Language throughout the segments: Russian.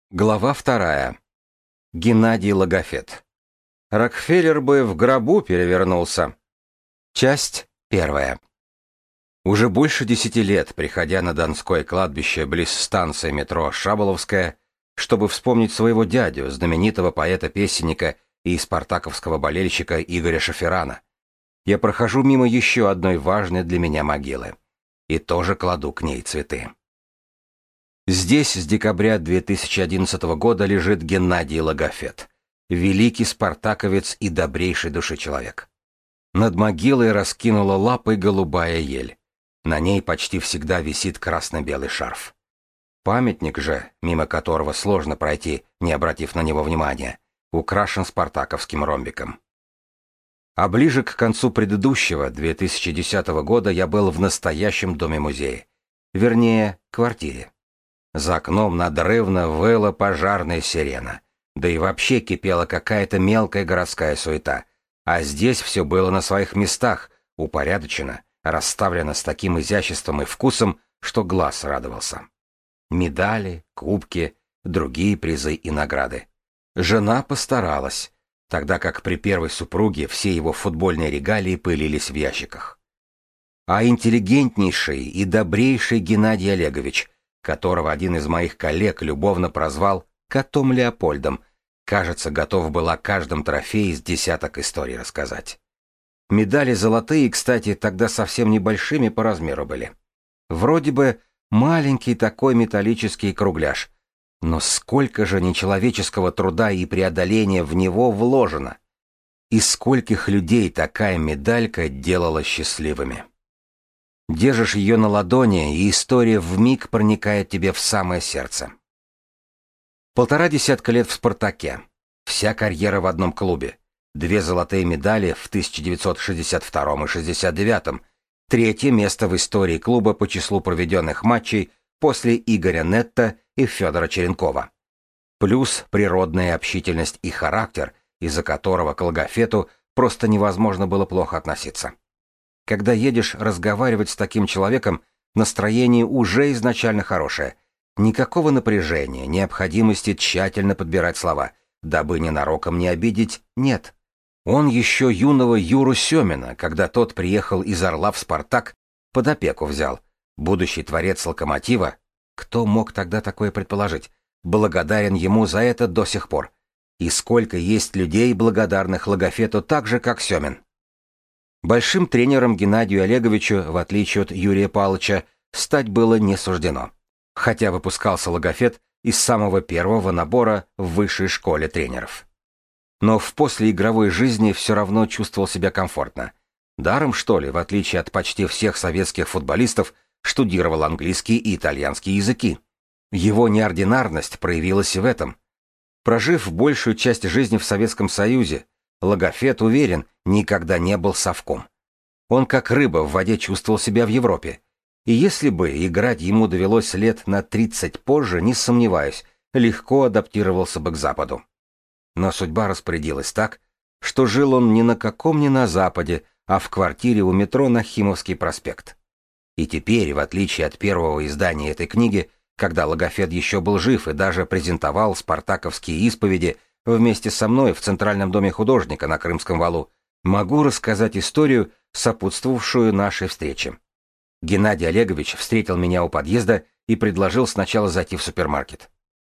Глава 2. Геннадий Логофет. Рокфеллер бы в гробу перевернулся. Часть 1. Уже больше 10 лет, приходя на Донское кладбище близ станции метро Шаболовская, чтобы вспомнить своего дядю, знаменитого поэта-песенника и спартаковского болельщика Игоря Шаферана, я прохожу мимо еще одной важной для меня могилы и тоже кладу к ней цветы. Здесь с декабря 2011 года лежит Геннадий Логофет, великий спартаковец и добрейший души человек. Над могилой раскинула лапы голубая ель. На ней почти всегда висит красно-белый шарф. Памятник же, мимо которого сложно пройти, не обратив на него внимания, украшен спартаковским ромбиком. А ближе к концу предыдущего, 2010 года, я был в настоящем доме-музее. Вернее, квартире. За окном надрывно выла пожарная сирена. Да и вообще кипела какая-то мелкая городская суета. А здесь все было на своих местах, упорядочено, расставлено с таким изяществом и вкусом, что глаз радовался. Медали, кубки, другие призы и награды. Жена постаралась, тогда как при первой супруге все его футбольные регалии пылились в ящиках. А интеллигентнейший и добрейший Геннадий Олегович, которого один из моих коллег любовно прозвал «котом Леопольдом», кажется, готов был о каждом трофее из десяток историй рассказать. Медали золотые, кстати, тогда совсем небольшими по размеру были. Вроде бы маленький такой металлический кругляш, но сколько же нечеловеческого труда и преодоления в него вложено! И скольких людей такая медалька делала счастливыми! Держишь ее на ладони, и история вмиг проникает тебе в самое сердце. 1,5 десятка лет в «Спартаке». Вся карьера в одном клубе. 2 золотые медали в 1962 и 69. 3-е место в истории клуба по числу проведенных матчей после Игоря Нетта и Федора Черенкова. Плюс природная общительность и характер, из-за которого к Логофету просто невозможно было плохо относиться. Когда едешь разговаривать с таким человеком, настроение уже изначально хорошее. Никакого напряжения, необходимости тщательно подбирать слова, дабы ненароком не обидеть, нет. Он еще юного Юру Семина, когда тот приехал из Орла в «Спартак», под опеку взял. Будущий творец «Локомотива», кто мог тогда такое предположить, благодарен ему за это до сих пор. И сколько есть людей, благодарных Логофету так же, как Семин. Большим тренером Геннадию Олеговичу, в отличие от Юрия Павловича, стать было не суждено, хотя выпускался Логофет из самого первого набора в высшей школе тренеров. Но в послеигровой жизни все равно чувствовал себя комфортно. Даром, что ли, в отличие от почти всех советских футболистов, штудировал английский и итальянский языки. Его неординарность проявилась и в этом. Прожив большую часть жизни в Советском Союзе, Логофет, уверен, никогда не был совком. Он как рыба в воде чувствовал себя в Европе. И если бы играть ему довелось лет на 30 позже, не сомневаюсь, легко адаптировался бы к Западу. Но судьба распорядилась так, что жил он не на Западе, а в квартире у метро Нахимовский проспект. И теперь, в отличие от первого издания этой книги, когда Логофет еще был жив и даже презентовал спартаковские исповеди вместе со мной в Центральном доме художника на Крымском валу, могу рассказать историю, сопутствовавшую нашей встрече. Геннадий Олегович встретил меня у подъезда и предложил сначала зайти в супермаркет.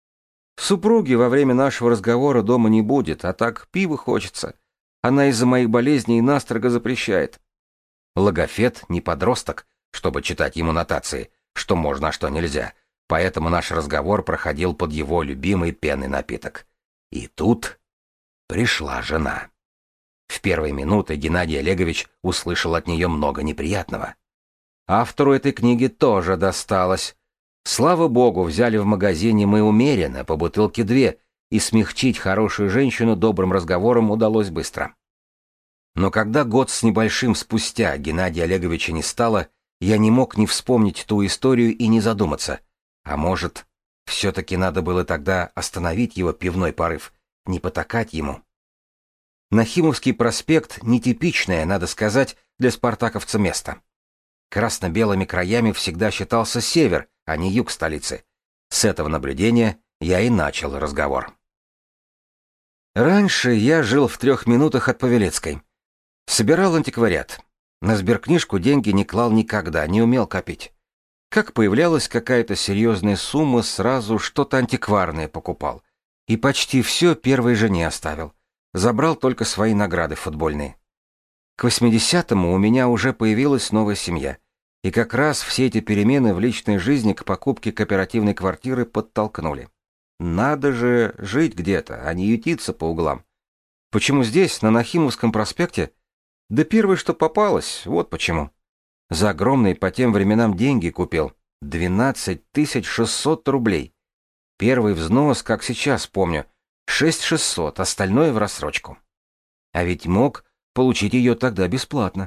«Супруги во время нашего разговора дома не будет, а так пива хочется. Она из-за моих болезней настрого запрещает». Логофет не подросток, чтобы читать ему нотации, что можно, а что нельзя, поэтому наш разговор проходил под его любимый пенный напиток. И тут пришла жена. В первые минуты Геннадий Олегович услышал от нее много неприятного. Автору этой книги тоже досталось. Слава богу, взяли в магазине мы умеренно, по бутылке 2, и смягчить хорошую женщину добрым разговором удалось быстро. Но когда год с небольшим спустя Геннадия Олеговича не стало, я не мог не вспомнить ту историю и не задуматься. А может, все-таки надо было тогда остановить его пивной порыв, не потакать ему. Нахимовский проспект — нетипичное, надо сказать, для спартаковца место. Красно-белыми краями всегда считался север, а не юг столицы. С этого наблюдения Я и начал разговор. Раньше я жил в 3 минутах от Павелецкой. Собирал антиквариат. На сберкнижку деньги не клал никогда, не умел копить. Как появлялась какая-то серьезная сумма, сразу что-то антикварное покупал. И почти все первой жене оставил. Забрал только свои награды футбольные. К 80-му у меня уже появилась новая семья. И как раз все эти перемены в личной жизни к покупке кооперативной квартиры подтолкнули. Надо же жить где-то, а не ютиться по углам. Почему здесь, на Нахимовском проспекте? Да первое, что попалось, вот почему. За огромные по тем временам деньги купил. 12 600 рублей. Первый взнос, как сейчас помню, 6600, остальное в рассрочку. А ведь мог получить ее тогда бесплатно.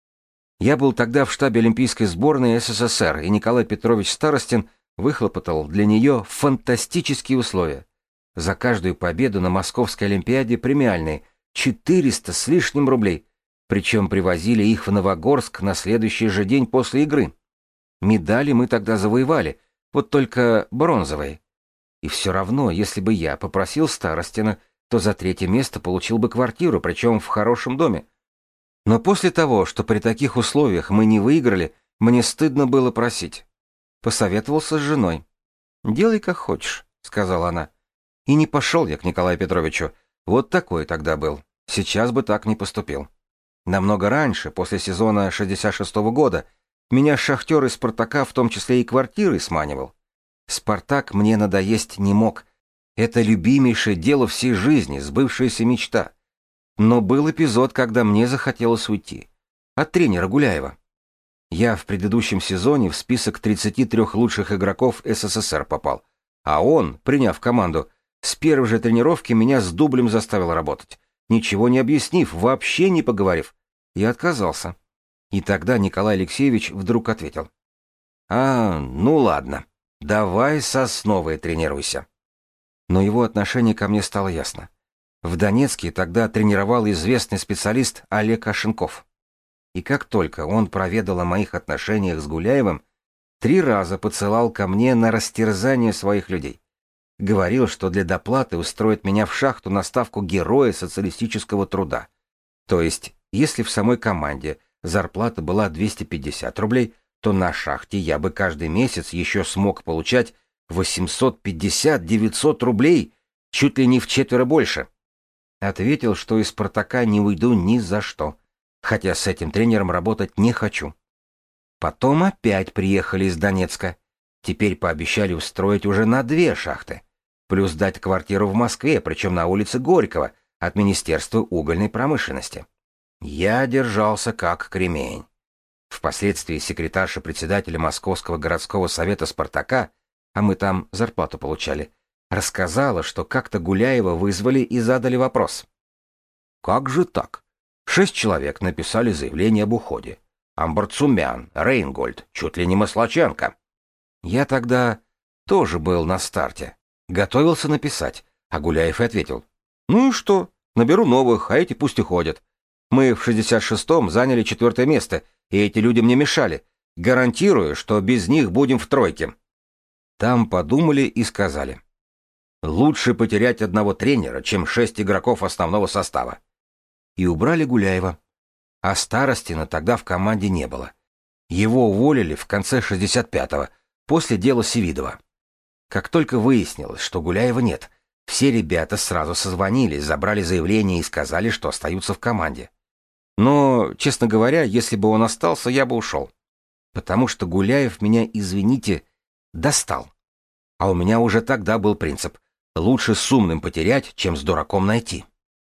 Я был тогда в штабе Олимпийской сборной СССР, и Николай Петрович Старостин выхлопотал для нее фантастические условия. За каждую победу на Московской Олимпиаде премиальные 400 с лишним рублей, причем привозили их в Новогорск на следующий же день после игры. Медали мы тогда завоевали, вот только бронзовые. И все равно, если бы я попросил Старостина, то за 3-е место получил бы квартиру, причем в хорошем доме. Но после того, что при таких условиях мы не выиграли, мне стыдно было просить. Посоветовался с женой. «Делай, как хочешь», — сказала она. И не пошел я к Николаю Петровичу. Вот такой тогда был. Сейчас бы так не поступил. Намного раньше, после сезона 66-го года, меня шахтер из «Спартака» в том числе и квартирой сманивал. «Спартак» мне надоесть не мог. Это любимейшее дело всей жизни, сбывшаяся мечта. Но был эпизод, когда мне захотелось уйти. От тренера Гуляева. Я в предыдущем сезоне в список 33 лучших игроков СССР попал. А он, приняв команду, с первой же тренировки меня с дублем заставил работать. Ничего не объяснив, вообще не поговорив. Я отказался. И тогда Николай Алексеевич вдруг ответил. Ну ладно, давай Сосновой тренируйся. Но его отношение ко мне стало ясно. В Донецке тогда тренировал известный специалист Олег Ашенков. И как только он проведал о моих отношениях с Гуляевым, 3 раза посылал ко мне на растерзание своих людей. Говорил, что для доплаты устроит меня в шахту на ставку героя социалистического труда. То есть, если в самой команде зарплата была 250 рублей, то на шахте я бы каждый месяц еще смог получать 850-900 рублей, чуть ли не вчетверо больше. Ответил, что из «Спартака» не уйду ни за что, хотя с этим тренером работать не хочу. Потом опять приехали из Донецка. Теперь пообещали устроить уже на 2 шахты. Плюс дать квартиру в Москве, причем на улице Горького, от Министерства угольной промышленности. Я держался как кремень. Впоследствии секретарша председателя Московского городского совета «Спартака», а мы там зарплату получали, рассказала, что как-то Гуляева вызвали и задали вопрос. «Как же так? 6 человек написали заявление об уходе. Амбарцумян, Рейнгольд, чуть ли не Маслаченко». Я тогда тоже был на старте. Готовился написать, а Гуляев и ответил. «Ну и что? Наберу новых, а эти пусть уходят. Мы в 66-м заняли 4-е место, и эти люди мне мешали. Гарантирую, что без них будем в тройке». Там подумали и сказали. «Лучше потерять одного тренера, чем 6 игроков основного состава». И убрали Гуляева. А Старостина тогда в команде не было. Его уволили в конце 65-го, после дела Севидова. Как только выяснилось, что Гуляева нет, все ребята сразу созвонились, забрали заявление и сказали, что остаются в команде. Но, честно говоря, если бы он остался, я бы ушел. Потому что Гуляев меня, извините, достал. А у меня уже тогда был принцип: лучше с умным потерять, чем с дураком найти.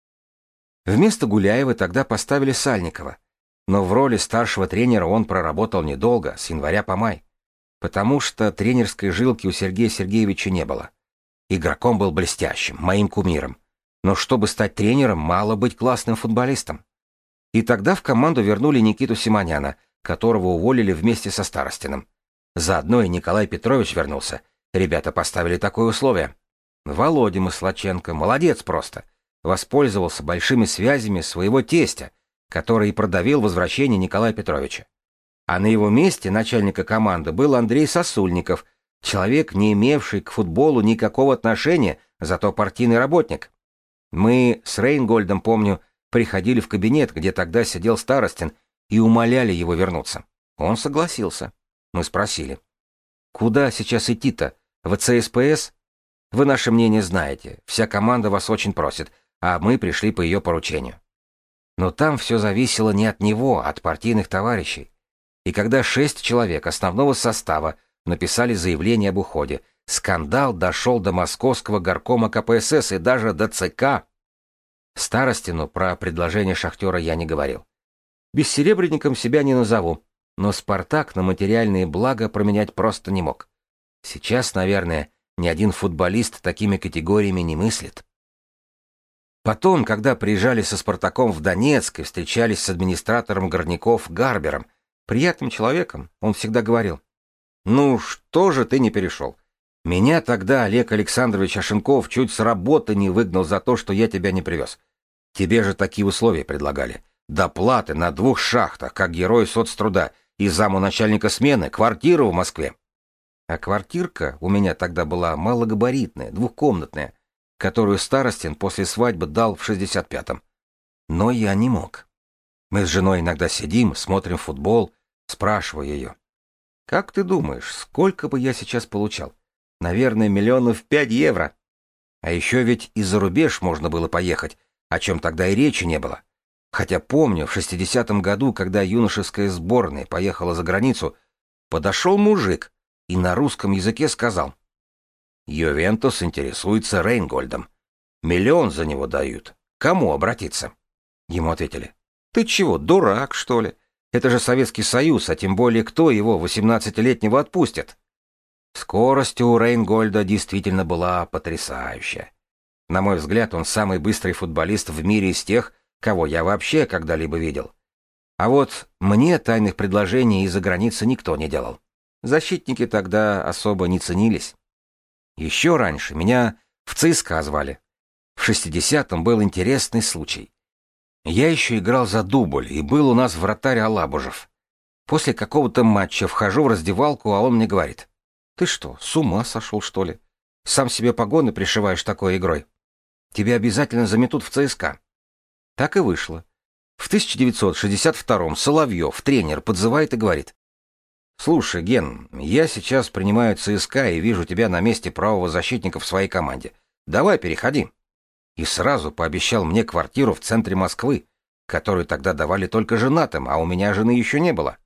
Вместо Гуляева тогда поставили Сальникова. Но в роли старшего тренера он проработал недолго, с января по май. Потому что тренерской жилки у Сергея Сергеевича не было. Игроком был блестящим, моим кумиром. Но чтобы стать тренером, мало быть классным футболистом. И тогда в команду вернули Никиту Симоняна, которого уволили вместе со Старостиным. Заодно и Николай Петрович вернулся. Ребята поставили такое условие. Володя Маслаченко, молодец просто. Воспользовался большими связями своего тестя, который и продавил возвращение Николая Петровича. А на его месте начальника команды был Андрей Сосульников, Человек, не имевший к футболу никакого отношения, зато партийный работник. Мы с Рейнгольдом, помню, приходили в кабинет, где тогда сидел Старостин, и умоляли его вернуться. Он согласился. Мы спросили: «Куда сейчас идти-то? В ЦСПС? Вы наше мнение знаете, вся команда вас очень просит, а мы пришли по ее поручению». Но там все зависело не от него, а от партийных товарищей. И когда 6 человек основного состава написали заявление об уходе, скандал дошел до московского горкома КПСС и даже до ЦК. Старостину про предложение шахтера я не говорил. Бессеребренником себя не назову, но «Спартак» на материальные блага променять просто не мог. Сейчас, наверное, ни один футболист такими категориями не мыслит. Потом, когда приезжали со «Спартаком» в Донецк и встречались с администратором Горняков Гарбером, приятным человеком, он всегда говорил: «Ну, что же ты не перешел? Меня тогда Олег Александрович Ашенков чуть с работы не выгнал за то, что я тебя не привез. Тебе же такие условия предлагали. Доплаты на 2 шахтах, как герой соцтруда, и заму начальника смены, квартиру в Москве». А квартирка у меня тогда была малогабаритная, 2-комнатная, которую Старостин после свадьбы дал в 65-м. Но я не мог. Мы с женой иногда сидим, смотрим футбол, спрашиваю ее: «Как ты думаешь, сколько бы я сейчас получал? Наверное, 5 миллионов евро. А еще ведь и за рубеж можно было поехать, о чем тогда и речи не было. Хотя помню, в 60-м году, когда юношеская сборная поехала за границу, подошел мужик и на русском языке сказал: «Ювентус интересуется Рейнгольдом. 1 миллион за него дают. Кому обратиться?» Ему ответили: «Ты чего, дурак, что ли? Это же Советский Союз, а тем более кто его, 18-летнего, отпустит?» Скорость у Рейнгольда действительно была потрясающая. На мой взгляд, он самый быстрый футболист в мире из тех, кого я вообще когда-либо видел. А вот мне тайных предложений из-за границы никто не делал. Защитники тогда особо не ценились. Еще раньше меня в ЦСКА звали. В 60-м был интересный случай. Я еще играл за дубль, и был у нас вратарь Алабужев. После какого-то матча вхожу в раздевалку, а он мне говорит: «Ты что, с ума сошел, что ли? Сам себе погоны пришиваешь такой игрой. Тебя обязательно заметут в ЦСКА». Так и вышло. В 1962-м Соловьев, тренер, подзывает и говорит: «Слушай, Ген, я сейчас принимаю ЦСКА и вижу тебя на месте правого защитника в своей команде. Давай, переходи». И сразу пообещал мне квартиру в центре Москвы, которую тогда давали только женатым, а у меня жены еще не было.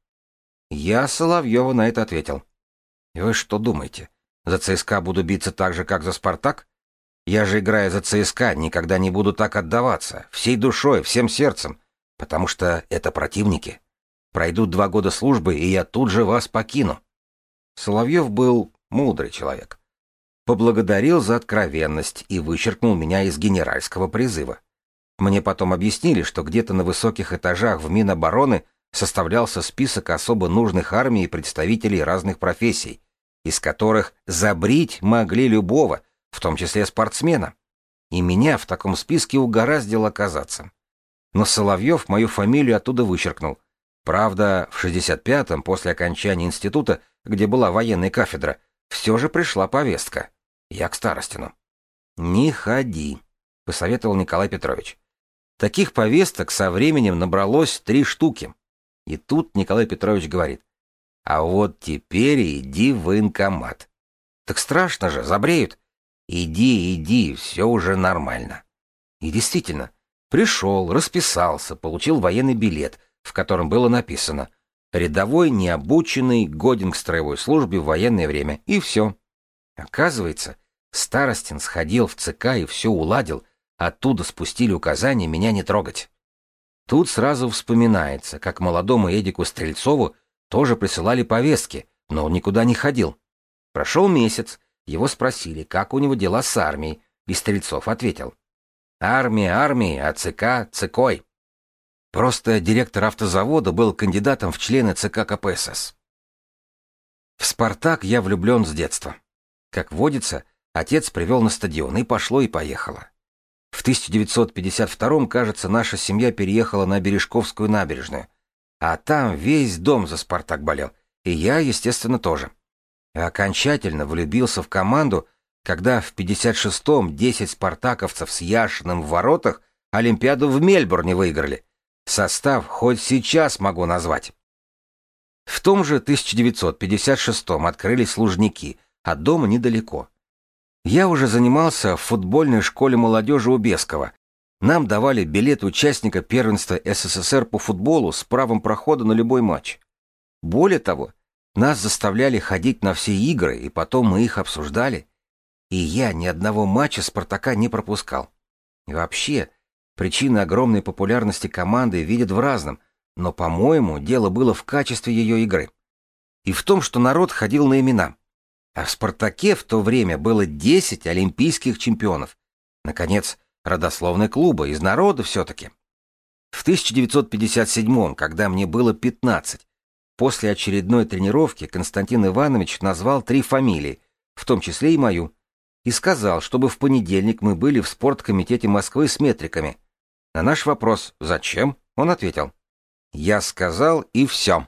Я Соловьеву на это ответил: «Вы что думаете, за ЦСКА буду биться так же, как за «Спартак»? Я же, играя за ЦСКА, никогда не буду так отдаваться, всей душой, всем сердцем, потому что это противники. Пройдут 2 года службы, и я тут же вас покину». Соловьев был мудрый человек. Поблагодарил за откровенность и вычеркнул меня из генеральского призыва. Мне потом объяснили, что где-то на высоких этажах в Минобороны составлялся список особо нужных армии представителей разных профессий, из которых забрить могли любого, в том числе спортсмена. И меня в таком списке угораздило оказаться. Но Соловьев мою фамилию оттуда вычеркнул. Правда, в 65-м, после окончания института, где была военная кафедра, все же пришла повестка. Я к Старостину. «Не ходи», — посоветовал Николай Петрович. Таких повесток со временем набралось 3 штуки. И тут Николай Петрович говорит: «А вот теперь иди в военкомат». Так страшно же, забреют. Иди, все уже нормально. И действительно, пришел, расписался, получил военный билет, в котором было написано: «Рядовой, необученный, годен к строевой службе в военное время», и все. Оказывается, Старостин сходил в ЦК и все уладил, оттуда спустили указание меня не трогать. Тут сразу вспоминается, как молодому Эдику Стрельцову тоже присылали повестки, но он никуда не ходил. Прошел месяц, его спросили, как у него дела с армией, и Стрельцов ответил: «Армия армией, а ЦК ЦКой». Просто директор автозавода был кандидатом в члены ЦК КПСС. В «Спартак» я влюблен с детства. Как водится, отец привел на стадион, и пошло и поехало. В 1952-м, кажется, наша семья переехала на Бережковскую набережную, а там весь дом за «Спартак» болел, и я, естественно, тоже. Окончательно влюбился в команду, когда в 56-м 10 спартаковцев с Яшиным в воротах Олимпиаду в Мельбурне выиграли. Состав хоть сейчас могу назвать. В том же 1956-м открылись Лужники, от дома недалеко. Я уже занимался в футбольной школе молодежи у Бескова. Нам давали билет участника первенства СССР по футболу с правом прохода на любой матч. Более того, нас заставляли ходить на все игры, и потом мы их обсуждали. И я ни одного матча «Спартака» не пропускал. И вообще, причины огромной популярности команды видят в разном, но, по-моему, дело было в качестве ее игры. И в том, что народ ходил на имена. А в «Спартаке» в то время было 10 олимпийских чемпионов. Наконец, родословная клуба, из народа все-таки. В 1957-м, когда мне было 15, после очередной тренировки Константин Иванович назвал 3 фамилии, в том числе и мою, и сказал, чтобы в понедельник мы были в спорткомитете Москвы с метриками. На наш вопрос «Зачем?» он ответил: «Я сказал, и все».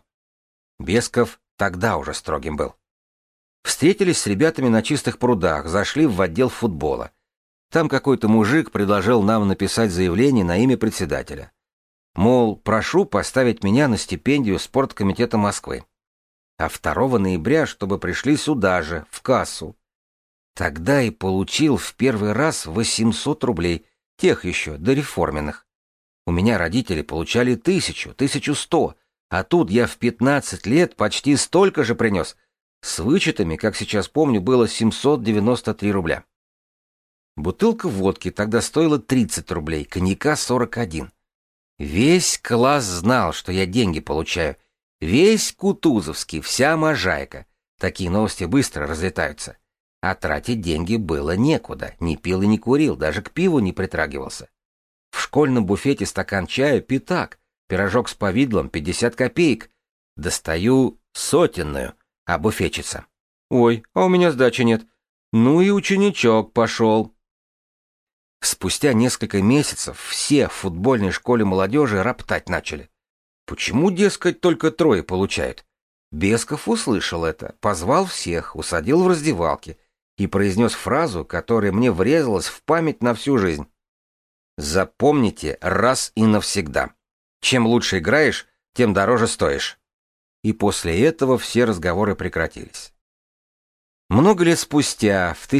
Бесков тогда уже строгим был. Встретились с ребятами на Чистых прудах, зашли в отдел футбола. Там какой-то мужик предложил нам написать заявление на имя председателя. Мол, прошу поставить меня на стипендию спорткомитета Москвы. А 2 ноября, чтобы пришли сюда же, в кассу. Тогда и получил в первый раз 800 рублей, тех еще, дореформенных. У меня родители получали 1000, 1100, а тут я в 15 лет почти столько же принес. С вычетами, как сейчас помню, было 793 рубля. Бутылка водки тогда стоила 30 рублей, коньяка 41. Весь класс знал, что я деньги получаю. Весь Кутузовский, вся Можайка. Такие новости быстро разлетаются. А тратить деньги было некуда. Не пил и не курил, даже к пиву не притрагивался. В школьном буфете стакан чая — пятак, пирожок с повидлом — 50 копеек. Достаю сотенную, а буфетчица: «Ой, а у меня сдачи нет. Ну и ученичок пошел». Спустя несколько месяцев все в футбольной школе молодежи роптать начали. Почему, дескать, только 3 получают? Бесков услышал это, позвал всех, усадил в раздевалке и произнес фразу, которая мне врезалась в память на всю жизнь. «Запомните раз и навсегда. Чем лучше играешь, тем дороже стоишь». И после этого все разговоры прекратились. Много лет спустя, в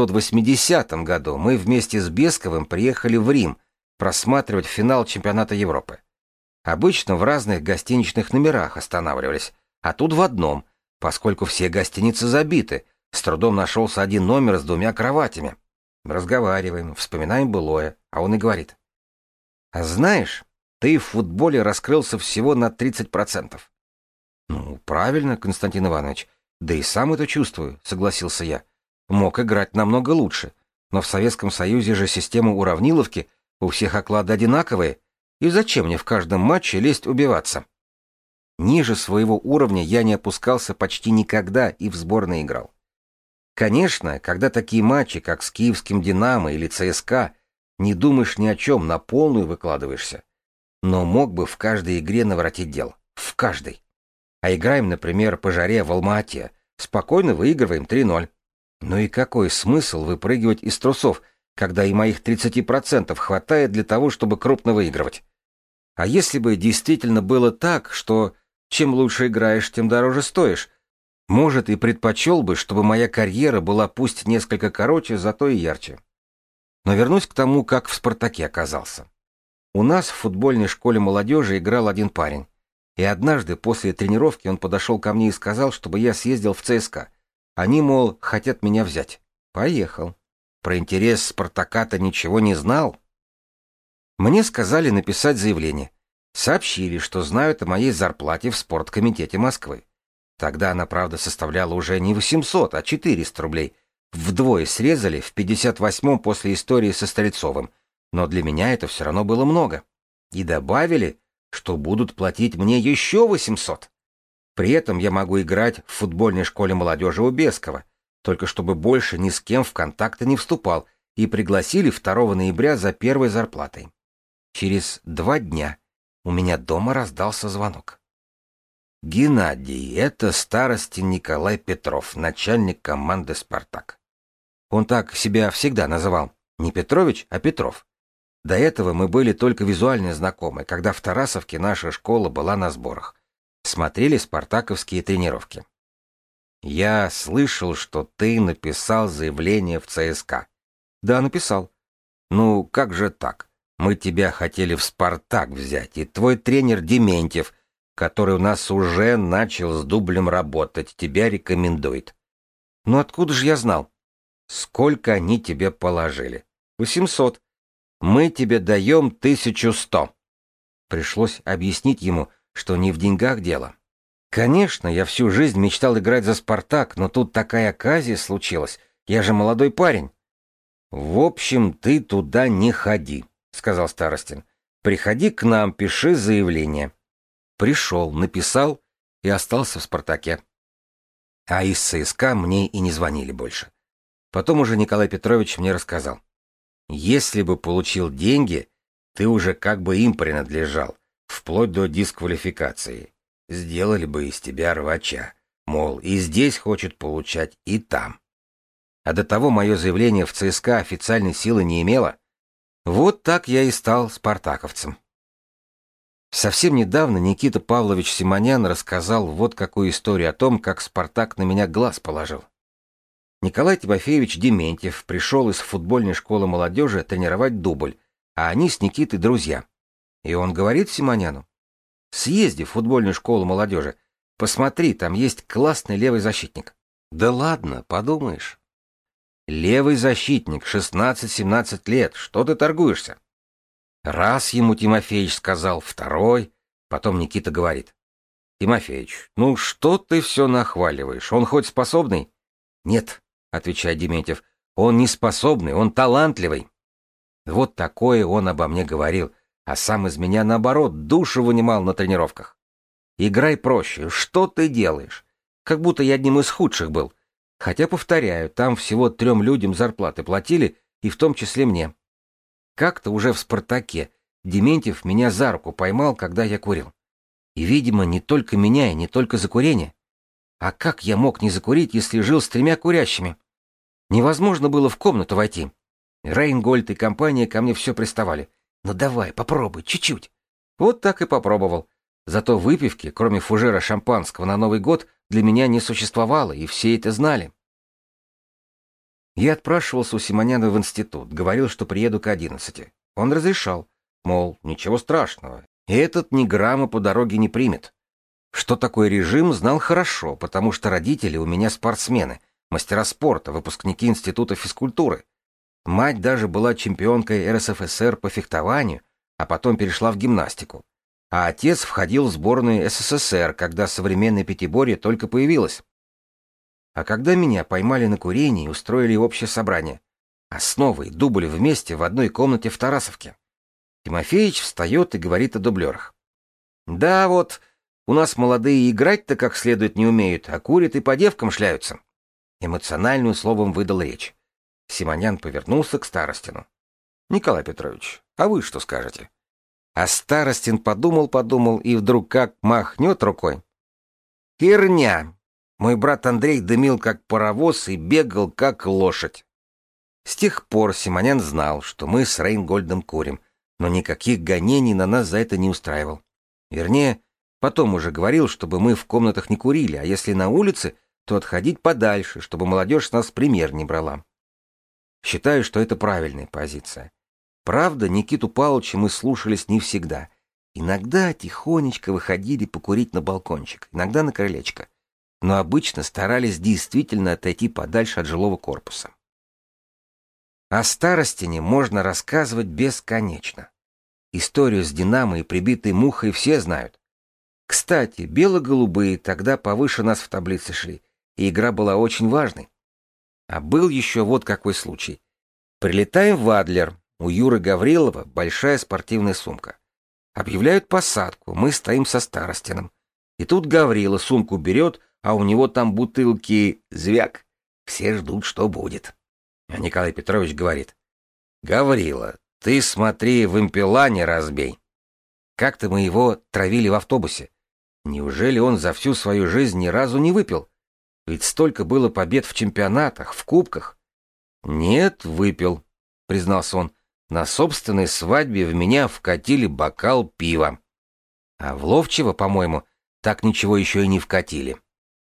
1980 году, мы вместе с Бесковым приехали в Рим просматривать финал чемпионата Европы. Обычно в разных гостиничных номерах останавливались, а тут в одном, поскольку все гостиницы забиты, с трудом нашелся один номер с 2 кроватями. Разговариваем, вспоминаем былое, а он и говорит: «А знаешь, ты в футболе раскрылся всего на 30%. «Ну, правильно, Константин Иванович. Да и сам это чувствую», — согласился я. «Мог играть намного лучше. Но в Советском Союзе же система уравниловки, у всех оклады одинаковые. И зачем мне в каждом матче лезть убиваться?» Ниже своего уровня я не опускался почти никогда и в сборной играл. Конечно, когда такие матчи, как с киевским «Динамо» или ЦСКА, не думаешь ни о чем, на полную выкладываешься. Но мог бы в каждой игре наворотить дел. В каждой. А играем, например, по жаре в Алма-Ате. Спокойно выигрываем 3-0. Ну и какой смысл выпрыгивать из трусов, когда и моих 30% хватает для того, чтобы крупно выигрывать? А если бы действительно было так, что чем лучше играешь, тем дороже стоишь, может, и предпочел бы, чтобы моя карьера была пусть несколько короче, зато и ярче. Но вернусь к тому, как в «Спартаке» оказался. У нас в футбольной школе молодежи играл один парень. И однажды после тренировки он подошел ко мне и сказал, чтобы я съездил в ЦСКА. Они, мол, хотят меня взять. Поехал. Про интерес «Спартака»-то ничего не знал. Мне сказали написать заявление. Сообщили, что знают о моей зарплате в спорткомитете Москвы. Тогда она, правда, составляла уже не 800, а 400 рублей. Вдвое срезали в 58-м после истории со Стрельцовым. Но для меня это все равно было много. И добавили, что будут платить мне еще 800. При этом я могу играть в футбольной школе молодежи у Бескова, только чтобы больше ни с кем в контакты не вступал, и пригласили 2 ноября за первой зарплатой. Через 2 дня у меня дома раздался звонок. Геннадий, это старостин Николай Петров, начальник команды «Спартак». Он так себя всегда называл. Не Петрович, а Петров. До этого мы были только визуально знакомы, когда в Тарасовке наша школа была на сборах. Смотрели спартаковские тренировки. Я слышал, что ты написал заявление в ЦСКА. Да, написал. Ну, как же так? Мы тебя хотели в «Спартак» взять, и твой тренер Дементьев, который у нас уже начал с дублем работать, тебя рекомендует. Ну откуда же я знал? Сколько они тебе положили? 800. Мы тебе даем 1100. Пришлось объяснить ему, что не в деньгах дело. Конечно, я всю жизнь мечтал играть за «Спартак», но тут такая оказия случилась. Я же молодой парень. В общем, ты туда не ходи, сказал старостин. Приходи к нам, пиши заявление. Пришел, написал и остался в «Спартаке». А из ЦСКА мне и не звонили больше. Потом уже Николай Петрович мне рассказал. Если бы получил деньги, ты уже как бы им принадлежал, вплоть до дисквалификации. Сделали бы из тебя рвача. Мол, и здесь хочет получать, и там. А до того мое заявление в ЦСКА официальной силы не имело. Вот так я и стал спартаковцем. Совсем недавно Никита Павлович Симонян рассказал вот какую историю о том, как «Спартак» на меня глаз положил. Николай Тимофеевич Дементьев пришел из футбольной школы молодежи тренировать дубль, а они с Никитой друзья. И он говорит Симоняну: «Съезди в футбольную школу молодежи, посмотри, там есть классный левый защитник». «Да ладно, подумаешь». «Левый защитник, 16-17 лет, что ты торгуешься?» Раз ему Тимофеич сказал, второй, потом Никита говорит: «Тимофеич, ну что ты все нахваливаешь, он хоть способный?» «Нет», — отвечает Дементьев, — «он не способный, он талантливый». Вот такое он обо мне говорил, а сам из меня, наоборот, душу вынимал на тренировках. «Играй проще, что ты делаешь?» Как будто я одним из худших был. Хотя, повторяю, там всего 3 людям зарплаты платили, и в том числе мне. Как-то уже в «Спартаке» Дементьев меня за руку поймал, когда я курил. И, видимо, не только меня и не только за курение. А как я мог не закурить, если жил с 3 курящими? Невозможно было в комнату войти. Рейнгольд и компания ко мне все приставали. «Ну давай, попробуй, чуть-чуть». Вот так и попробовал. Зато выпивки, кроме фужера шампанского на Новый год, для меня не существовало, и все это знали. Я отпрашивался у Симоняна в институт, говорил, что приеду к 11. Он разрешал, мол, ничего страшного, и этот ни грамма по дороге не примет. Что такое режим, знал хорошо, потому что родители у меня спортсмены, мастера спорта, выпускники института физкультуры. Мать даже была чемпионкой РСФСР по фехтованию, а потом перешла в гимнастику. А отец входил в сборную СССР, когда современное пятиборье только появилось. А когда меня поймали на курении и устроили общее собрание, основа и дубль вместе в одной комнате в Тарасовке, Тимофеич встает и говорит о дублерах. «Да вот, у нас молодые играть-то как следует не умеют, а курят и по девкам шляются». Эмоциональным словом выдал речь. Симонян повернулся к старостину. «Николай Петрович, а вы что скажете?» А старостин подумал и вдруг как махнет рукой. «Херня! Мой брат Андрей дымил как паровоз и бегал как лошадь». С тех пор Симонян знал, что мы с Рейнгольдом курим, но никаких гонений на нас за это не устраивал. Вернее, потом уже говорил, чтобы мы в комнатах не курили, а если на улице, то отходить подальше, чтобы молодежь с нас пример не брала. Считаю, что это правильная позиция. Правда, Никиту Павловича мы слушались не всегда. Иногда тихонечко выходили покурить на балкончик, иногда на крылечко. Но обычно старались действительно отойти подальше от жилого корпуса. О старостине можно рассказывать бесконечно. Историю с «Динамо» и прибитой мухой все знают. Кстати, бело-голубые тогда повыше нас в таблице шли, и игра была очень важной. А был еще вот какой случай. Прилетаем в Адлер, у Юры Гаврилова большая спортивная сумка. Объявляют посадку, мы стоим со старостином. И тут Гаврила сумку берет, а у него там бутылки звяк. Все ждут, что будет. А Николай Петрович говорит: «Гаврила, ты смотри, вымпела не разбей». Как-то мы его травили в автобусе. Неужели он за всю свою жизнь ни разу не выпил? Ведь столько было побед в чемпионатах, в кубках. Нет, выпил, признался он. На собственной свадьбе в меня вкатили бокал пива. А в Ловчева, по-моему, так ничего еще и не вкатили.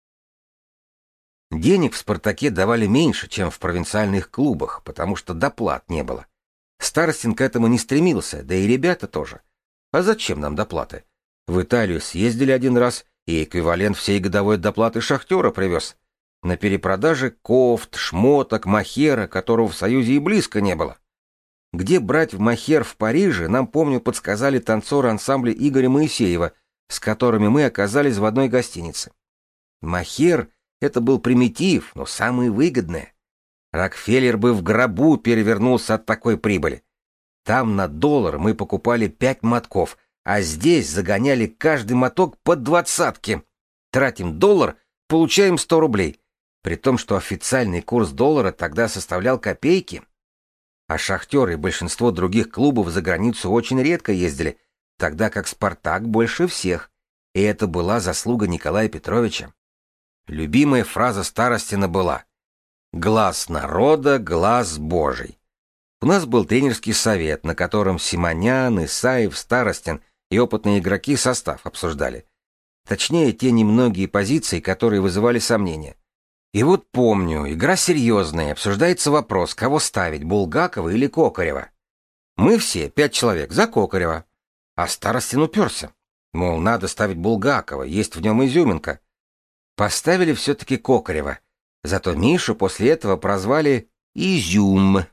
Денег в «Спартаке» давали меньше, чем в провинциальных клубах, потому что доплат не было. Старостин к этому не стремился, да и ребята тоже. А зачем нам доплаты? В Италию съездили один раз, и эквивалент всей годовой доплаты шахтера привез. На перепродаже кофт, шмоток, мохера, которого в Союзе и близко не было. Где брать в мохер в Париже, нам, помню, подсказали танцоры ансамбля Игоря Моисеева, с которыми мы оказались в одной гостинице. Мохер — это был примитив, но самый выгодный. Рокфеллер бы в гробу перевернулся от такой прибыли. Там на $1 мы покупали 5 мотков, а здесь загоняли каждый моток по 20. Тратим $1, получаем 100 рублей. При том, что официальный курс доллара тогда составлял копейки. А шахтеры и большинство других клубов за границу очень редко ездили, тогда как «Спартак» больше всех. И это была заслуга Николая Петровича. Любимая фраза Старостина была: «Глаз народа, глаз Божий». У нас был тренерский совет, на котором Симонян, Исаев, Старостин и опытные игроки состав обсуждали. Точнее, те немногие позиции, которые вызывали сомнения. И вот помню, игра серьезная, обсуждается вопрос, кого ставить, Булгакова или Кокарева. Мы все, 5 человек, за Кокарева. А Старостин уперся. Мол, надо ставить Булгакова, есть в нем изюминка. Поставили все-таки Кокарева. Зато Мишу после этого прозвали «Изюм».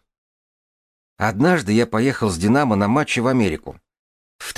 Однажды я поехал с «Динамо» на матчи в Америку. В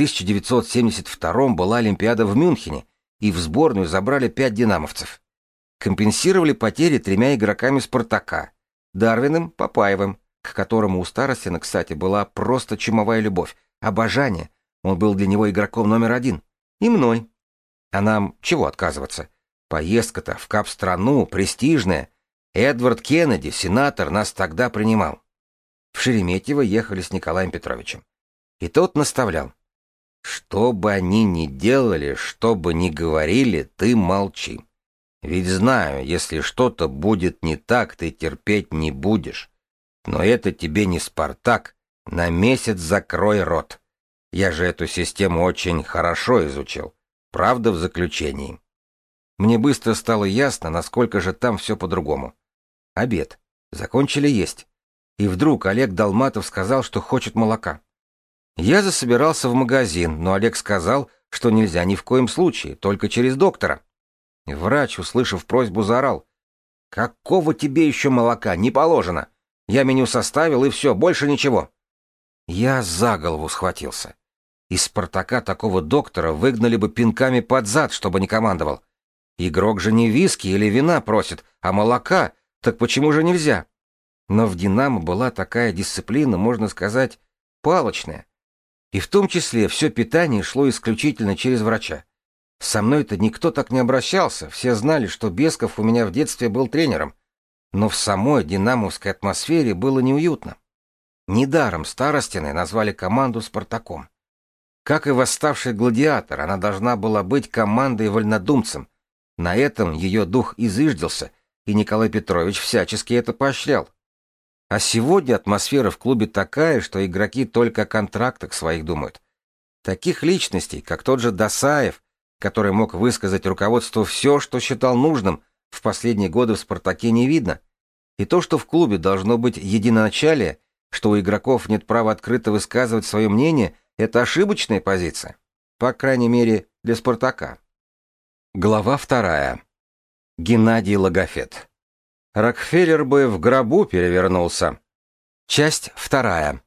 1972-м была Олимпиада в Мюнхене, и в сборную забрали 5 динамовцев. Компенсировали потери 3 игроками «Спартака» — Дарвиным, Папаевым, к которому у Старостина, кстати, была просто чумовая любовь, обожание, он был для него игроком номер 1, и мной. А нам чего отказываться? Поездка-то в Кап-страну, престижная. Эдвард Кеннеди, сенатор, нас тогда принимал. В Шереметьево ехали с Николаем Петровичем. И тот наставлял: «Что бы они ни делали, что бы ни говорили, ты молчи. Ведь знаю, если что-то будет не так, ты терпеть не будешь. Но это тебе не «Спартак», на месяц закрой рот. Я же эту систему очень хорошо изучил. Правда в заключении». Мне быстро стало ясно, насколько же там все по-другому. Обед. Закончили есть. И вдруг Олег Долматов сказал, что хочет молока. Я засобирался в магазин, но Олег сказал, что нельзя ни в коем случае, только через доктора. Врач, услышав просьбу, заорал: «Какого тебе еще молока? Не положено! Я меню составил, и все, больше ничего!» Я за голову схватился. Из «Спартака» такого доктора выгнали бы пинками под зад, чтобы не командовал. Игрок же не виски или вина просит, а молока, так почему же нельзя? Но в «Динамо» была такая дисциплина, можно сказать, палочная. И в том числе все питание шло исключительно через врача. Со мной-то никто так не обращался, все знали, что Бесков у меня в детстве был тренером. Но в самой динамовской атмосфере было неуютно. Недаром Старостины назвали команду «Спартаком». Как и восставший гладиатор, она должна была быть командой-вольнодумцем. На этом ее дух изыждился, и Николай Петрович всячески это поощрял. А сегодня атмосфера в клубе такая, что игроки только о контрактах своих думают. Таких личностей, как тот же Досаев, который мог высказать руководству все, что считал нужным, в последние годы в «Спартаке» не видно. И то, что в клубе должно быть единоначалие, что у игроков нет права открыто высказывать свое мнение, это ошибочная позиция. По крайней мере, для «Спартака». Глава 2. Геннадий Логофет. Рокфеллер бы в гробу перевернулся. Часть 2.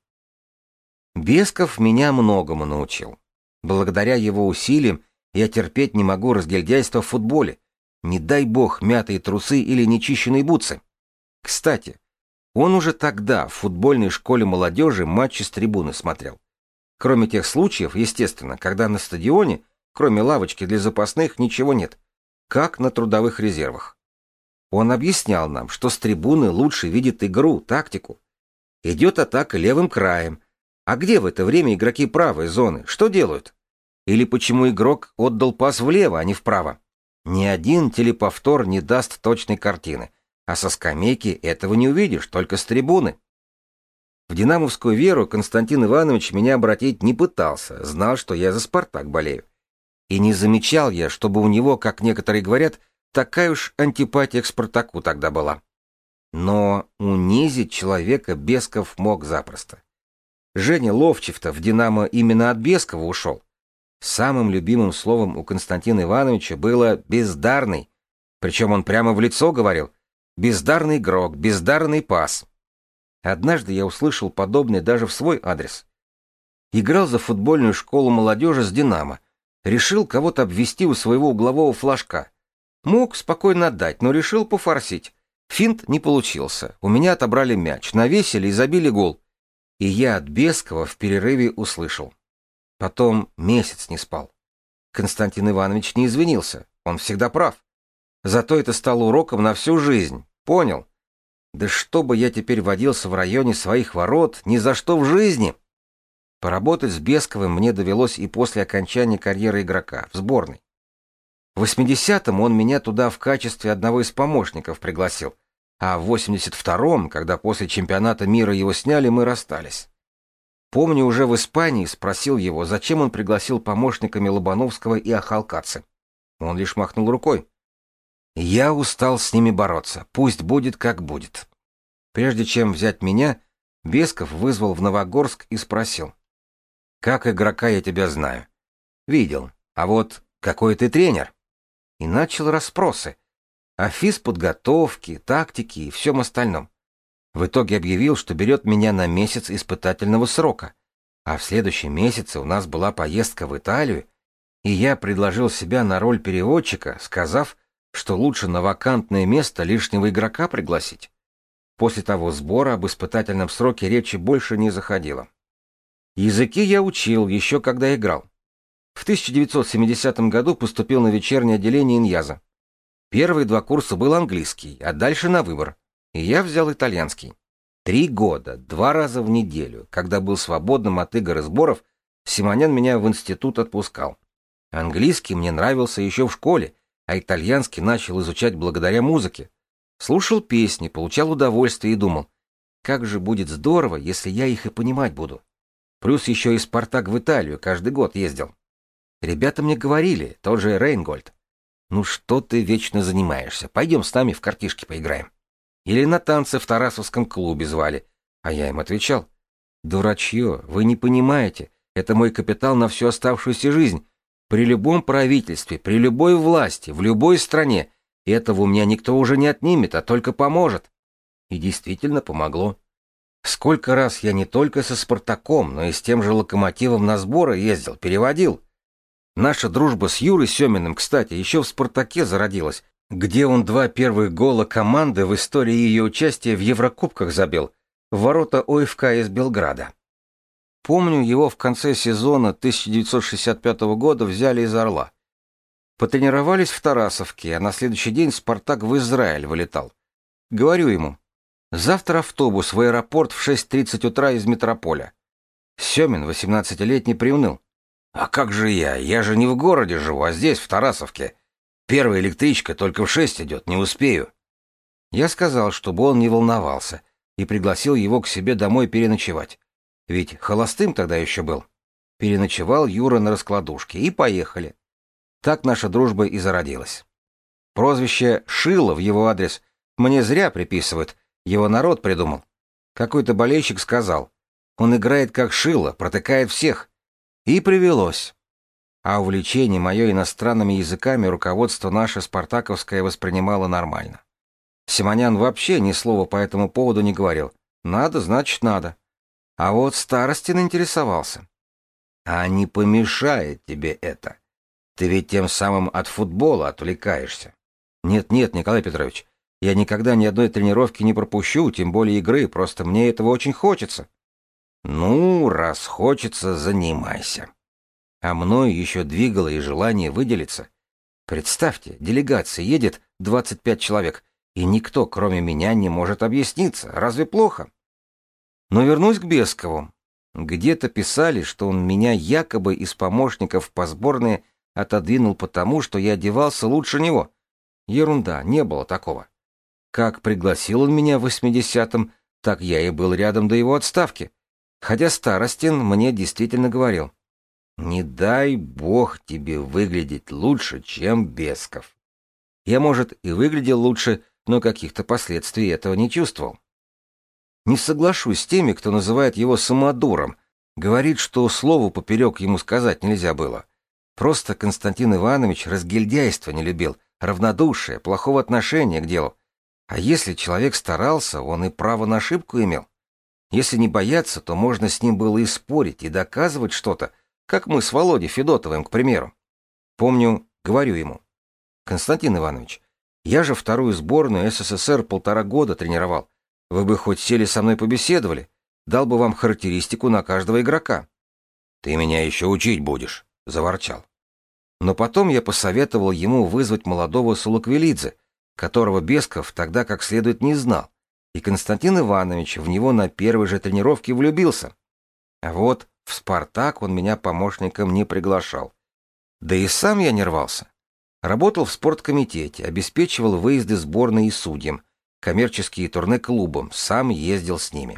Бесков меня многому научил. Благодаря его усилиям я терпеть не могу разгильдяйство в футболе. Не дай бог мятые трусы или нечищенные бутсы. Кстати, он уже тогда в футбольной школе молодежи матчи с трибуны смотрел. Кроме тех случаев, естественно, когда на стадионе, кроме лавочки для запасных, ничего нет. Как на трудовых резервах. Он объяснял нам, что с трибуны лучше видит игру, тактику. Идет атака левым краем. А где в это время игроки правой зоны? Что делают? Или почему игрок отдал пас влево, а не вправо? Ни один телеповтор не даст точной картины, а со скамейки этого не увидишь, только с трибуны. В динамовскую веру Константин Иванович меня обратить не пытался, знал, что я за «Спартак» болею. И не замечал я, чтобы у него, как некоторые говорят, такая уж антипатия к «Спартаку» тогда была. Но унизить человека Бесков мог запросто. Женя Ловчев-то в «Динамо» именно от Бескова ушел. Самым любимым словом у Константина Ивановича было «бездарный», причем он прямо в лицо говорил «бездарный игрок, бездарный пас». Однажды я услышал подобное даже в свой адрес. Играл за футбольную школу молодежи с «Динамо». Решил кого-то обвести у своего углового флажка. Мог спокойно отдать, но решил пофорсить. Финт не получился. У меня отобрали мяч, навесили и забили гол. И я от Бескова в перерыве услышал. Потом месяц не спал. Константин Иванович не извинился. Он всегда прав. Зато это стало уроком на всю жизнь. Понял? Да чтобы я теперь водился в районе своих ворот, ни за что в жизни. Поработать с Бесковым мне довелось и после окончания карьеры игрока, в сборной. В 80-м он меня туда в качестве одного из помощников пригласил, а в 82-м, когда после чемпионата мира его сняли, мы расстались. Помню, уже в Испании спросил его, зачем он пригласил помощниками Лобановского и Ахалкадзе. Он лишь махнул рукой. Я устал с ними бороться, пусть будет как будет. Прежде чем взять меня, Бесков вызвал в Новогорск и спросил. Как игрока я тебя знаю. Видел. А вот какой ты тренер? И начал расспросы о физподготовке, тактике и всем остальном. В итоге объявил, что берет меня на месяц испытательного срока. А в следующем месяце у нас была поездка в Италию, и я предложил себя на роль переводчика, сказав, что лучше на вакантное место лишнего игрока пригласить. После того сбора об испытательном сроке речи больше не заходило. Языки я учил еще когда играл. В 1970 году поступил на вечернее отделение Иньяза. Первые 2 курса был английский, а дальше на выбор. И я взял итальянский. 3 года, 2 раза в неделю, когда был свободным от игр и сборов, Симонян меня в институт отпускал. Английский мне нравился еще в школе, а итальянский начал изучать благодаря музыке. Слушал песни, получал удовольствие и думал, как же будет здорово, если я их и понимать буду. Плюс еще и «Спартак» в Италию каждый год ездил. Ребята мне говорили, тот же Рейнгольд, ну что ты вечно занимаешься, пойдем с нами в картишки поиграем. Или на танцы в Тарасовском клубе звали, а я им отвечал, дурачье, вы не понимаете, это мой капитал на всю оставшуюся жизнь. При любом правительстве, при любой власти, в любой стране, этого у меня никто уже не отнимет, а только поможет. И действительно помогло. Сколько раз я не только со «Спартаком», но и с тем же «Локомотивом» на сборы ездил, переводил. Наша дружба с Юрой Семиным, кстати, еще в «Спартаке» зародилась, где он 2 первых гола команды в истории ее участия в Еврокубках забил, в ворота ОФК из Белграда. Помню, его в конце сезона 1965 года взяли из «Орла». Потренировались в Тарасовке, а на следующий день «Спартак» в Израиль вылетал. Говорю ему, завтра автобус в аэропорт в 6:30 утра из метрополя. Семин, 18-летний, приуныл. А как же я? Я же не в городе живу, а здесь, в Тарасовке. Первая электричка только в 6 идет, не успею. Я сказал, чтобы он не волновался, и пригласил его к себе домой переночевать. Ведь холостым тогда еще был. Переночевал Юра на раскладушке, и поехали. Так наша дружба и зародилась. Прозвище «Шило» в его адрес мне зря приписывают, его народ придумал. Какой-то болельщик сказал, он играет как шило, протыкает всех. И привелось. А увлечение мое иностранными языками руководство наше спартаковское воспринимало нормально. Симонян вообще ни слова по этому поводу не говорил. Надо, значит, надо. А вот Старостин интересовался. А не помешает тебе это? Ты ведь тем самым от футбола отвлекаешься. Нет, Николай Петрович, я никогда ни одной тренировки не пропущу, тем более игры, просто мне этого очень хочется. Ну, раз хочется, занимайся. А мной еще двигало и желание выделиться. Представьте, делегация едет 25 человек, и никто, кроме меня, не может объясниться. Разве плохо? Но вернусь к Бескову. Где-то писали, что он меня якобы из помощников по сборной отодвинул потому, что я одевался лучше него. Ерунда, не было такого. Как пригласил он меня в 80-м, так я и был рядом до его отставки. Хотя Старостин мне действительно говорил: «Не дай бог тебе выглядеть лучше, чем Бесков». Я, может, и выглядел лучше, но каких-то последствий этого не чувствовал. Не соглашусь с теми, кто называет его самодуром, говорит, что слову поперек ему сказать нельзя было. Просто Константин Иванович разгильдяйства не любил, равнодушие, плохого отношения к делу. А если человек старался, он и право на ошибку имел. Если не бояться, то можно с ним было и спорить, и доказывать что-то, как мы с Володей Федотовым, к примеру. Помню, говорю ему: «Константин Иванович, я же вторую сборную СССР 1,5 года тренировал. Вы бы хоть сели со мной побеседовали, дал бы вам характеристику на каждого игрока». «Ты меня еще учить будешь», — заворчал. Но потом я посоветовал ему вызвать молодого Сулаквилидзе, которого Бесков тогда как следует не знал, и Константин Иванович в него на первой же тренировке влюбился. А вот в «Спартак» он меня помощником не приглашал. Да и сам я не рвался. Работал в спорткомитете, обеспечивал выезды сборной и судьям, коммерческие турне клубам, сам ездил с ними.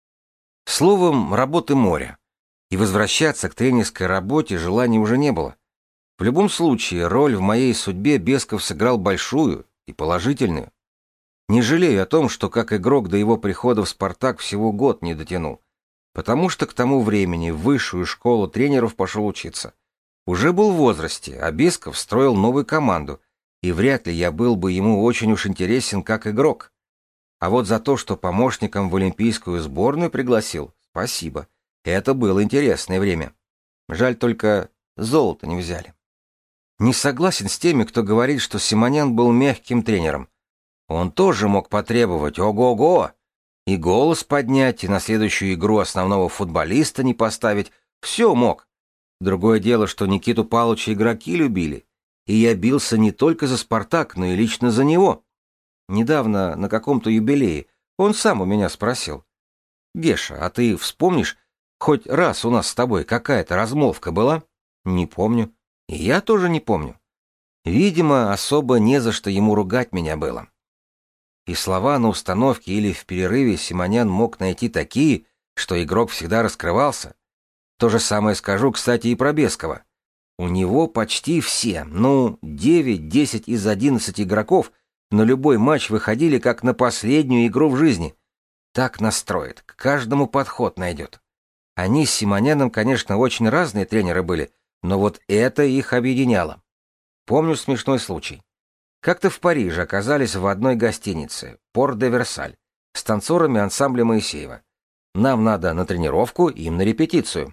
Словом, работы море. И возвращаться к тренерской работе желания уже не было. В любом случае, роль в моей судьбе Бесков сыграл большую и положительную. Не жалею о том, что как игрок до его прихода в «Спартак» всего год не дотянул, потому что к тому времени в высшую школу тренеров пошел учиться. Уже был в возрасте, а Бесков строил новую команду, и вряд ли я был бы ему очень уж интересен как игрок. А вот за то, что помощником в олимпийскую сборную пригласил, спасибо. Это было интересное время. Жаль только, золото не взяли. Не согласен с теми, кто говорит, что Симонян был мягким тренером. Он тоже мог потребовать ого-го, и голос поднять, и на следующую игру основного футболиста не поставить. Все мог. Другое дело, что Никиту Павловича игроки любили, и я бился не только за «Спартак», но и лично за него. Недавно на каком-то юбилее он сам у меня спросил: «Геша, а ты вспомнишь, хоть раз у нас с тобой какая-то размолвка была?» «Не помню». И я тоже не помню. Видимо, особо не за что ему ругать меня было. И слова на установке или в перерыве Симонян мог найти такие, что игрок всегда раскрывался. То же самое скажу, кстати, и про Бескова. У него почти все, 9-10 из 11 игроков на любой матч выходили как на последнюю игру в жизни. Так настроит, к каждому подход найдет. Они с Симоняном, конечно, очень разные тренеры были, но вот это их объединяло. Помню смешной случай. Как-то в Париже оказались в одной гостинице, Порт-де-Версаль, с танцорами ансамбля Моисеева. Нам надо на тренировку, им на репетицию.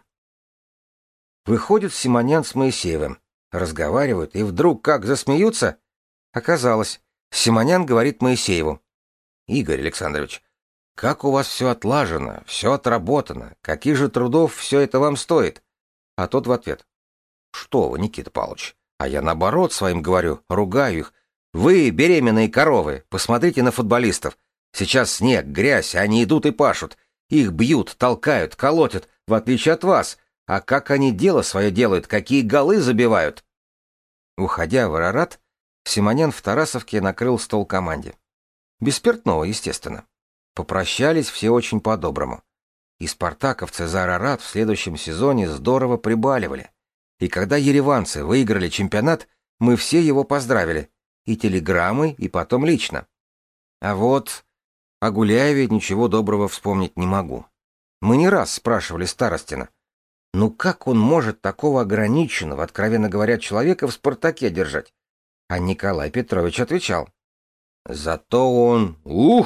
Выходит Симонян с Моисеевым, разговаривают, и вдруг как засмеются. Оказалось, Симонян говорит Моисееву: «Игорь Александрович, как у вас все отлажено, все отработано, каких же трудов все это вам стоит?» А тот в ответ: «Что вы, Никита Павлович, а я наоборот своим говорю, ругаю их. Вы, беременные коровы, посмотрите на футболистов. Сейчас снег, грязь, они идут и пашут. Их бьют, толкают, колотят, в отличие от вас. А как они дело свое делают, какие голы забивают!» Уходя в Арарат, Симонян в Тарасовке накрыл стол команде. Без спиртного, естественно. Попрощались все очень по-доброму. И спартаковцы за Арарат в следующем сезоне здорово прибаливали. И когда ереванцы выиграли чемпионат, мы все его поздравили. И телеграммой, и потом лично. А вот о Гуляеве ничего доброго вспомнить не могу. Мы не раз спрашивали Старостина: ну как он может такого ограниченного, откровенно говоря, человека в «Спартаке» держать? А Николай Петрович отвечал: зато он,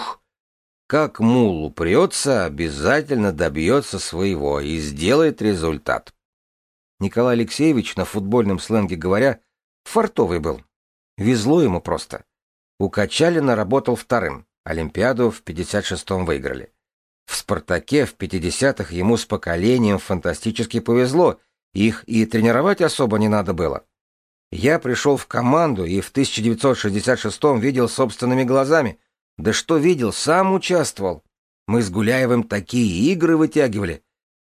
как мул упрется, обязательно добьется своего и сделает результат. Николай Алексеевич, на футбольном сленге говоря, фартовый был. Везло ему просто. У Качалина работал вторым, Олимпиаду в 56-м выиграли. В «Спартаке» в 50-х ему с поколением фантастически повезло, их и тренировать особо не надо было. Я пришел в команду и в 1966-м видел собственными глазами. Да что видел, сам участвовал. Мы с Гуляевым такие игры вытягивали.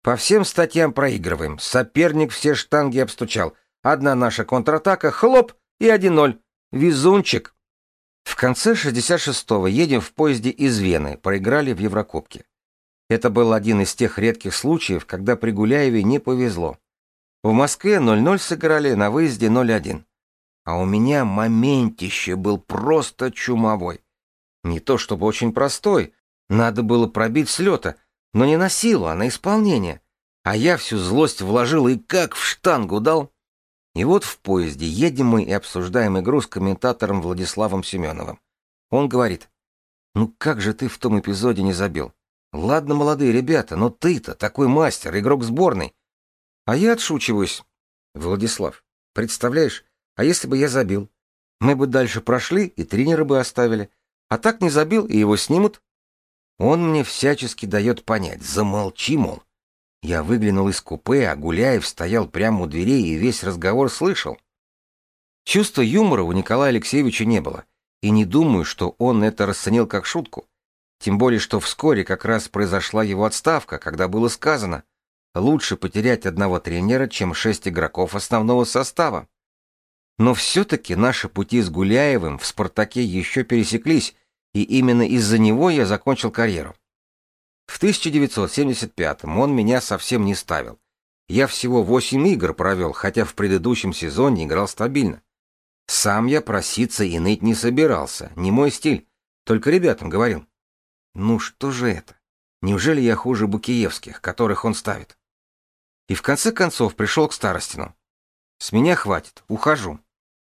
По всем статьям проигрываем. Соперник все штанги обстучал. Одна наша контратака, хлоп, и 1-0. Везунчик. В конце 66-го едем в поезде из Вены, проиграли в Еврокубке. Это был один из тех редких случаев, когда при Гуляеве не повезло. В Москве 0-0 сыграли, на выезде 0-1. А у меня моментище был просто чумовой. Не то чтобы очень простой, надо было пробить с лета, но не на силу, а на исполнение. А я всю злость вложил и как в штангу дал. И вот в поезде едем мы и обсуждаем игру с комментатором Владиславом Семеновым. Он говорит: «Ну как же ты в том эпизоде не забил? Ладно, молодые ребята, но ты-то такой мастер, игрок сборной». А я отшучиваюсь. «Владислав, представляешь, а если бы я забил? Мы бы дальше прошли, и тренера бы оставили. А так не забил, и его снимут». Он мне всячески дает понять: замолчи, мол. Я выглянул из купе, а Гуляев стоял прямо у дверей и весь разговор слышал. Чувства юмора у Николая Алексеевича не было, и не думаю, что он это расценил как шутку. Тем более, что вскоре как раз произошла его отставка, когда было сказано: лучше потерять одного тренера, чем 6 игроков основного состава. Но все-таки наши пути с Гуляевым в «Спартаке» еще пересеклись, и именно из-за него я закончил карьеру. В 1975-м он меня совсем не ставил. Я всего 8 игр провел, хотя в предыдущем сезоне играл стабильно. Сам я проситься и ныть не собирался, не мой стиль, только ребятам говорил. Ну что же это? Неужели я хуже Букиевских, которых он ставит? И в конце концов пришел к Старостину. С меня хватит, ухожу.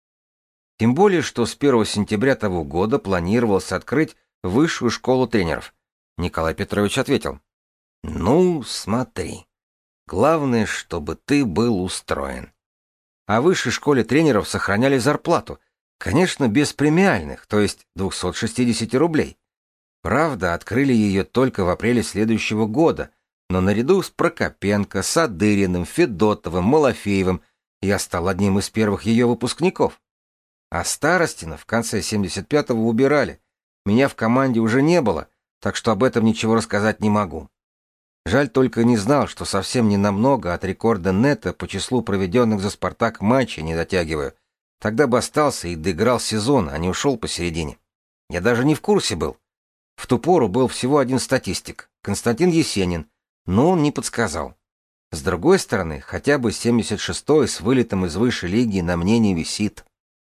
Тем более, что с 1 сентября того года планировалось открыть высшую школу тренеров. Николай Петрович ответил: «Ну, смотри. Главное, чтобы ты был устроен». А в высшей школе тренеров сохраняли зарплату, конечно, без премиальных, то есть 260 рублей. Правда, открыли ее только в апреле следующего года, но наряду с Прокопенко, Садыриным, Федотовым, Малафеевым я стал одним из первых ее выпускников. А Старостина в конце 75-го убирали. Меня в команде уже не было, так что об этом ничего рассказать не могу. Жаль, только не знал, что совсем ненамного от рекорда Нета по числу проведенных за «Спартак» матчей не дотягиваю. Тогда бы остался и доиграл сезон, а не ушел посередине. Я даже не в курсе был. В ту пору был всего один статистик — Константин Есенин, но он не подсказал. С другой стороны, хотя бы 76-й с вылетом из высшей лиги на мне не висит.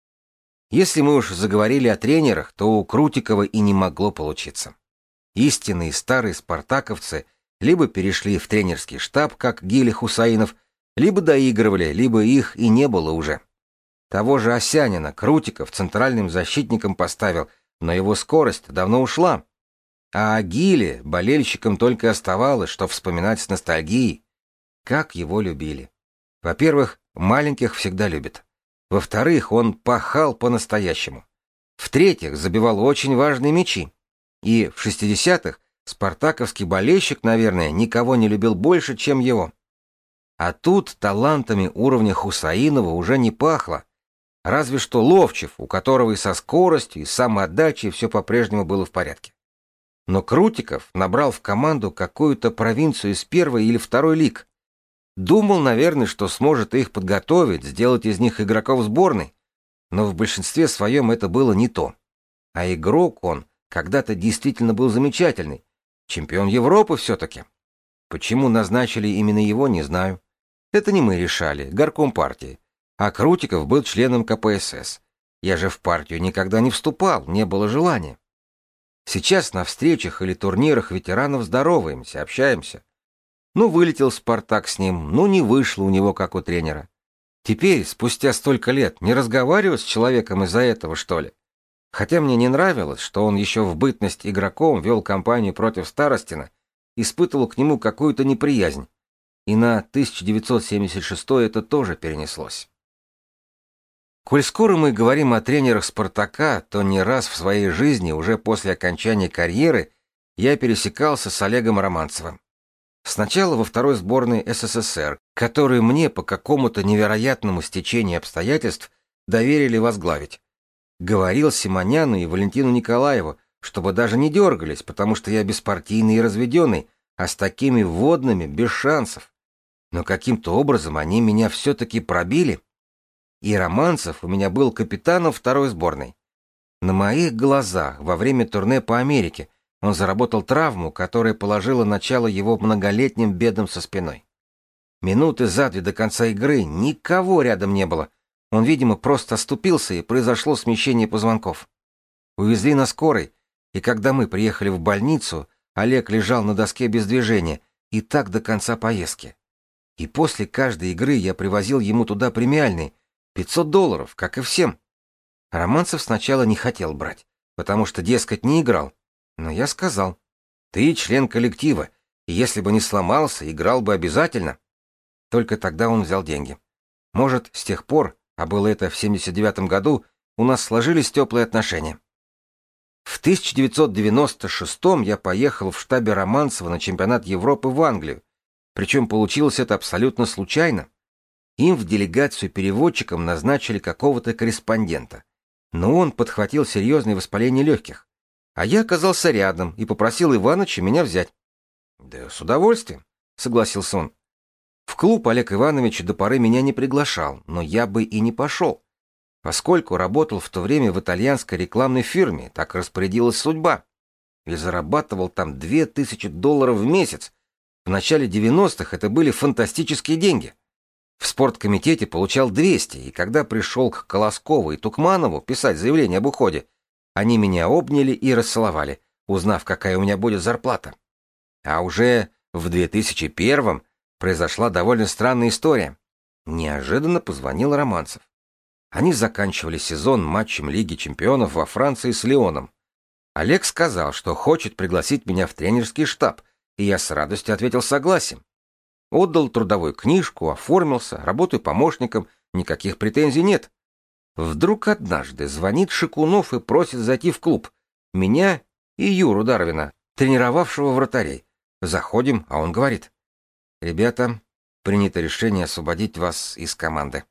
Если мы уж заговорили о тренерах, то у Крутикова и не могло получиться. Истинные старые спартаковцы либо перешли в тренерский штаб, как Гиля Хусаинов, либо доигрывали, либо их и не было уже. Того же Осянина Крутиков центральным защитником поставил, но его скорость давно ушла. А о Гиле болельщикам только оставалось, что вспоминать с ностальгией. Как его любили. Во-первых, маленьких всегда любят. Во-вторых, он пахал по-настоящему. В-третьих, забивал очень важные мячи. И в 60-х спартаковский болельщик, наверное, никого не любил больше, чем его. А тут талантами уровня Хусаинова уже не пахло. Разве что Ловчев, у которого и со скоростью, и с самоотдачей все по-прежнему было в порядке. Но Крутиков набрал в команду какую-то провинцию из первой или второй лиг. Думал, наверное, что сможет их подготовить, сделать из них игроков сборной. Но в большинстве своем это было не то. А игрок он когда-то действительно был замечательный. Чемпион Европы все-таки. Почему назначили именно его, не знаю. Это не мы решали, горком партии. А Крутиков был членом КПСС. Я же в партию никогда не вступал, не было желания. Сейчас на встречах или турнирах ветеранов здороваемся, общаемся. Ну, вылетел «Спартак» с ним, ну, не вышло у него, как у тренера. Теперь, спустя столько лет, не разговариваю с человеком из-за этого, что ли? Хотя мне не нравилось, что он еще в бытность игроком вел кампанию против Старостина, испытывал к нему какую-то неприязнь. И на 1976 это тоже перенеслось. Коль скоро мы говорим о тренерах «Спартака», то не раз в своей жизни, уже после окончания карьеры, я пересекался с Олегом Романцевым. Сначала во второй сборной СССР, которую мне по какому-то невероятному стечению обстоятельств доверили возглавить. Говорил Симоняну и Валентину Николаеву, чтобы даже не дергались, потому что я беспартийный и разведенный, а с такими водными без шансов. Но каким-то образом они меня все-таки пробили. И Романцев у меня был капитаном второй сборной. На моих глазах во время турне по Америке он заработал травму, которая положила начало его многолетним бедам со спиной. Минуты за две до конца игры никого рядом не было. Он, видимо, просто оступился, и произошло смещение позвонков. Увезли на скорой, и когда мы приехали в больницу, Олег лежал на доске без движения, и так до конца поездки. И после каждой игры я привозил ему туда премиальные, $500, как и всем. Романцев сначала не хотел брать, потому что, дескать, не играл. Но я сказал: «Ты член коллектива, и если бы не сломался, играл бы обязательно». Только тогда он взял деньги. Может, с тех пор, а было это в 79 году, у нас сложились теплые отношения. В 1996 я поехал в штабе Романцева на чемпионат Европы в Англию, причем получилось это абсолютно случайно. Им в делегацию переводчиком назначили какого-то корреспондента, но он подхватил серьезное воспаление легких, а я оказался рядом и попросил Иваныча меня взять. «Да с удовольствием», — согласился он. В клуб Олег Иванович до поры меня не приглашал, но я бы и не пошел. Поскольку работал в то время в итальянской рекламной фирме, так распорядилась судьба. И зарабатывал там $2000 в месяц. В начале 90-х это были фантастические деньги. В спорткомитете получал 200, и когда пришел к Колоскову и Тукманову писать заявление об уходе, они меня обняли и расцеловали, узнав, какая у меня будет зарплата. А уже в 2001-м произошла довольно странная история. Неожиданно позвонил Романцев. Они заканчивали сезон матчем Лиги чемпионов во Франции с Лионом. Олег сказал, что хочет пригласить меня в тренерский штаб, и я с радостью ответил согласием. Отдал трудовую книжку, оформился, работаю помощником, никаких претензий нет. Вдруг однажды звонит Шикунов и просит зайти в клуб. Меня и Юру Дарвина, тренировавшего вратарей. Заходим, а он говорит: «Ребята, принято решение освободить вас из команды».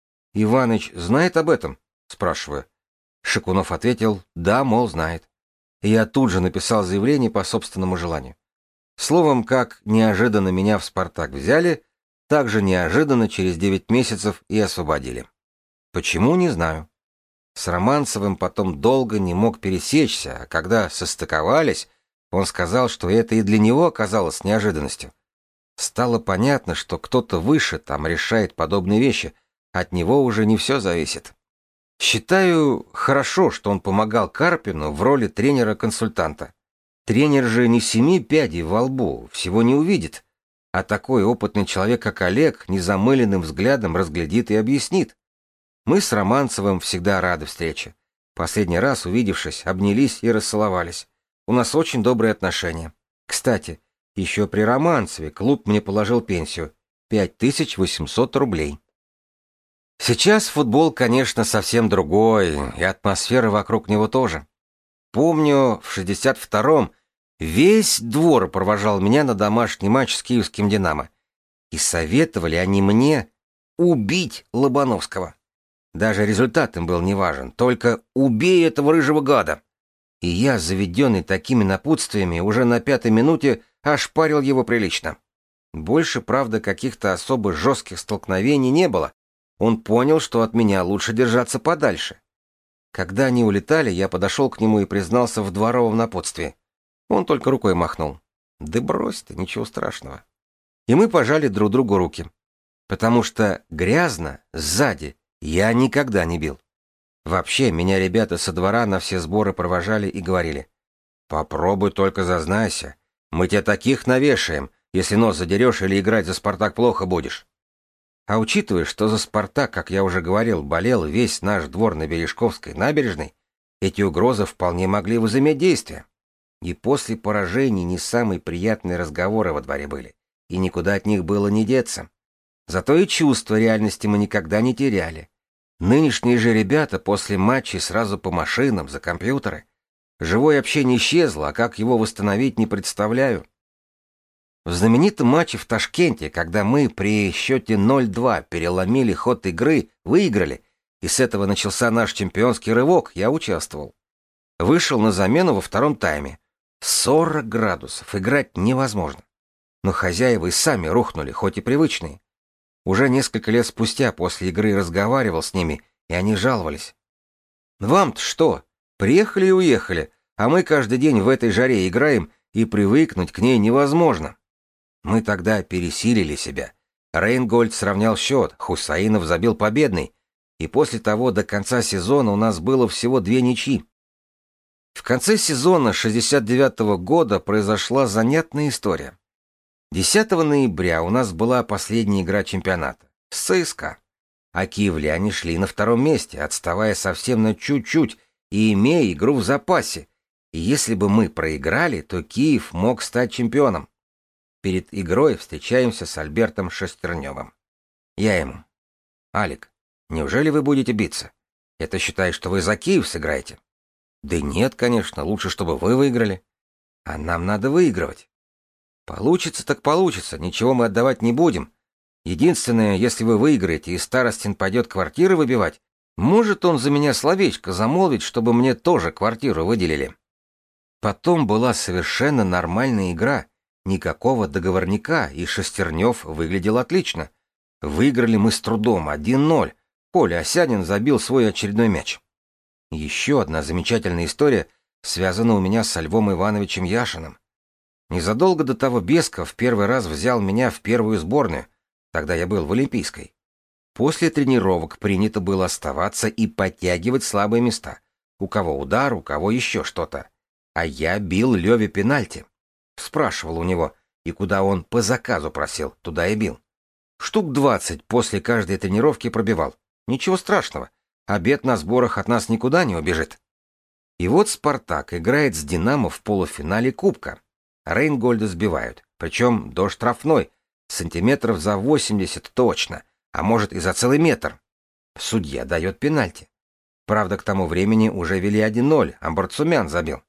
«Иваныч знает об этом?» — спрашиваю. Шикунов ответил: «Да, мол, знает». И я тут же написал заявление по собственному желанию. Словом, как неожиданно меня в «Спартак» взяли, так же неожиданно через 9 месяцев и освободили. Почему, не знаю. С Романцевым потом долго не мог пересечься, а когда состыковались, он сказал, что это и для него оказалось неожиданностью. Стало понятно, что кто-то выше там решает подобные вещи, от него уже не все зависит. Считаю, хорошо, что он помогал Карпину в роли тренера-консультанта. Тренер же не 7 пядей во лбу, всего не увидит, а такой опытный человек, как Олег, незамыленным взглядом разглядит и объяснит. Мы с Романцевым всегда рады встрече. Последний раз, увидевшись, обнялись и расцеловались. У нас очень добрые отношения. Кстати, еще при Романцеве клуб мне положил пенсию — 5800 рублей. Сейчас футбол, конечно, совсем другой, и атмосфера вокруг него тоже. Помню, в 62-м весь двор провожал меня на домашний матч с киевским «Динамо». И советовали они мне убить Лобановского. Даже результат им был неважен, только «убей этого рыжего гада». И я, заведенный такими напутствиями, уже на 5-й минуте ошпарил его прилично. Больше, правда, каких-то особо жестких столкновений не было. Он понял, что от меня лучше держаться подальше. Когда они улетали, я подошел к нему и признался в дворовом напутствии. Он только рукой махнул. «Да брось ты, ничего страшного». И мы пожали друг другу руки. Потому что грязно, сзади, я никогда не бил. Вообще, меня ребята со двора на все сборы провожали и говорили: «Попробуй только зазнайся. Мы тебя таких навешаем, если нос задерешь или играть за «Спартак» плохо будешь». А учитывая, что за «Спартак», как я уже говорил, болел весь наш двор на Бережковской набережной, эти угрозы вполне могли возыметь действие. И после поражений не самые приятные разговоры во дворе были, и никуда от них было не деться. Зато и чувство реальности мы никогда не теряли. Нынешние же ребята после матчей сразу по машинам, за компьютеры. Живое общение исчезло, а как его восстановить, не представляю. В знаменитом матче в Ташкенте, когда мы при счете 0-2 переломили ход игры, выиграли, и с этого начался наш чемпионский рывок, я участвовал. Вышел на замену во втором тайме. 40 градусов, играть невозможно. Но хозяева и сами рухнули, хоть и привычные. Уже несколько лет спустя после игры разговаривал с ними, и они жаловались. «Вам-то что? Приехали и уехали, а мы каждый день в этой жаре играем, и привыкнуть к ней невозможно». Мы тогда пересилили себя. Рейнгольд сравнял счет, Хусаинов забил победный, и после того до конца сезона у нас было всего 2 ничьи. В конце сезона 69-го года произошла занятная история. 10 ноября у нас была последняя игра чемпионата с ЦСКА, а киевляне шли на 2-м месте, отставая совсем на чуть-чуть и имея игру в запасе, и если бы мы проиграли, то Киев мог стать чемпионом. Перед игрой встречаемся с Альбертом Шестерневым. Я ему: «Алик, неужели вы будете биться? Это считай, что вы за Киев сыграете». «Да нет, конечно, лучше, чтобы вы выиграли». «А нам надо выигрывать». «Получится так получится, ничего мы отдавать не будем. Единственное, если вы выиграете и Старостин пойдет квартиры выбивать, может он за меня словечко замолвить, чтобы мне тоже квартиру выделили». Потом была совершенно нормальная игра, никакого договорника, и Шестернев выглядел отлично. Выиграли мы с трудом 1-0. Коля Осянин забил свой очередной мяч. Еще одна замечательная история связана у меня со Львом Ивановичем Яшиным. Незадолго до того Бесков первый раз взял меня в первую сборную, тогда я был в Олимпийской. После тренировок принято было оставаться и подтягивать слабые места. У кого удар, у кого еще что-то. А я бил Леве пенальти. Спрашивал у него, и куда он по заказу просил, туда и бил. Штук 20 после каждой тренировки пробивал. Ничего страшного, обед на сборах от нас никуда не убежит. И вот «Спартак» играет с «Динамо» в полуфинале Кубка. Рейнгольда сбивают, причем до штрафной, сантиметров за 80 точно, а может и за целый метр. Судья дает пенальти. Правда, к тому времени уже вели 1-0, а Барцумян забил.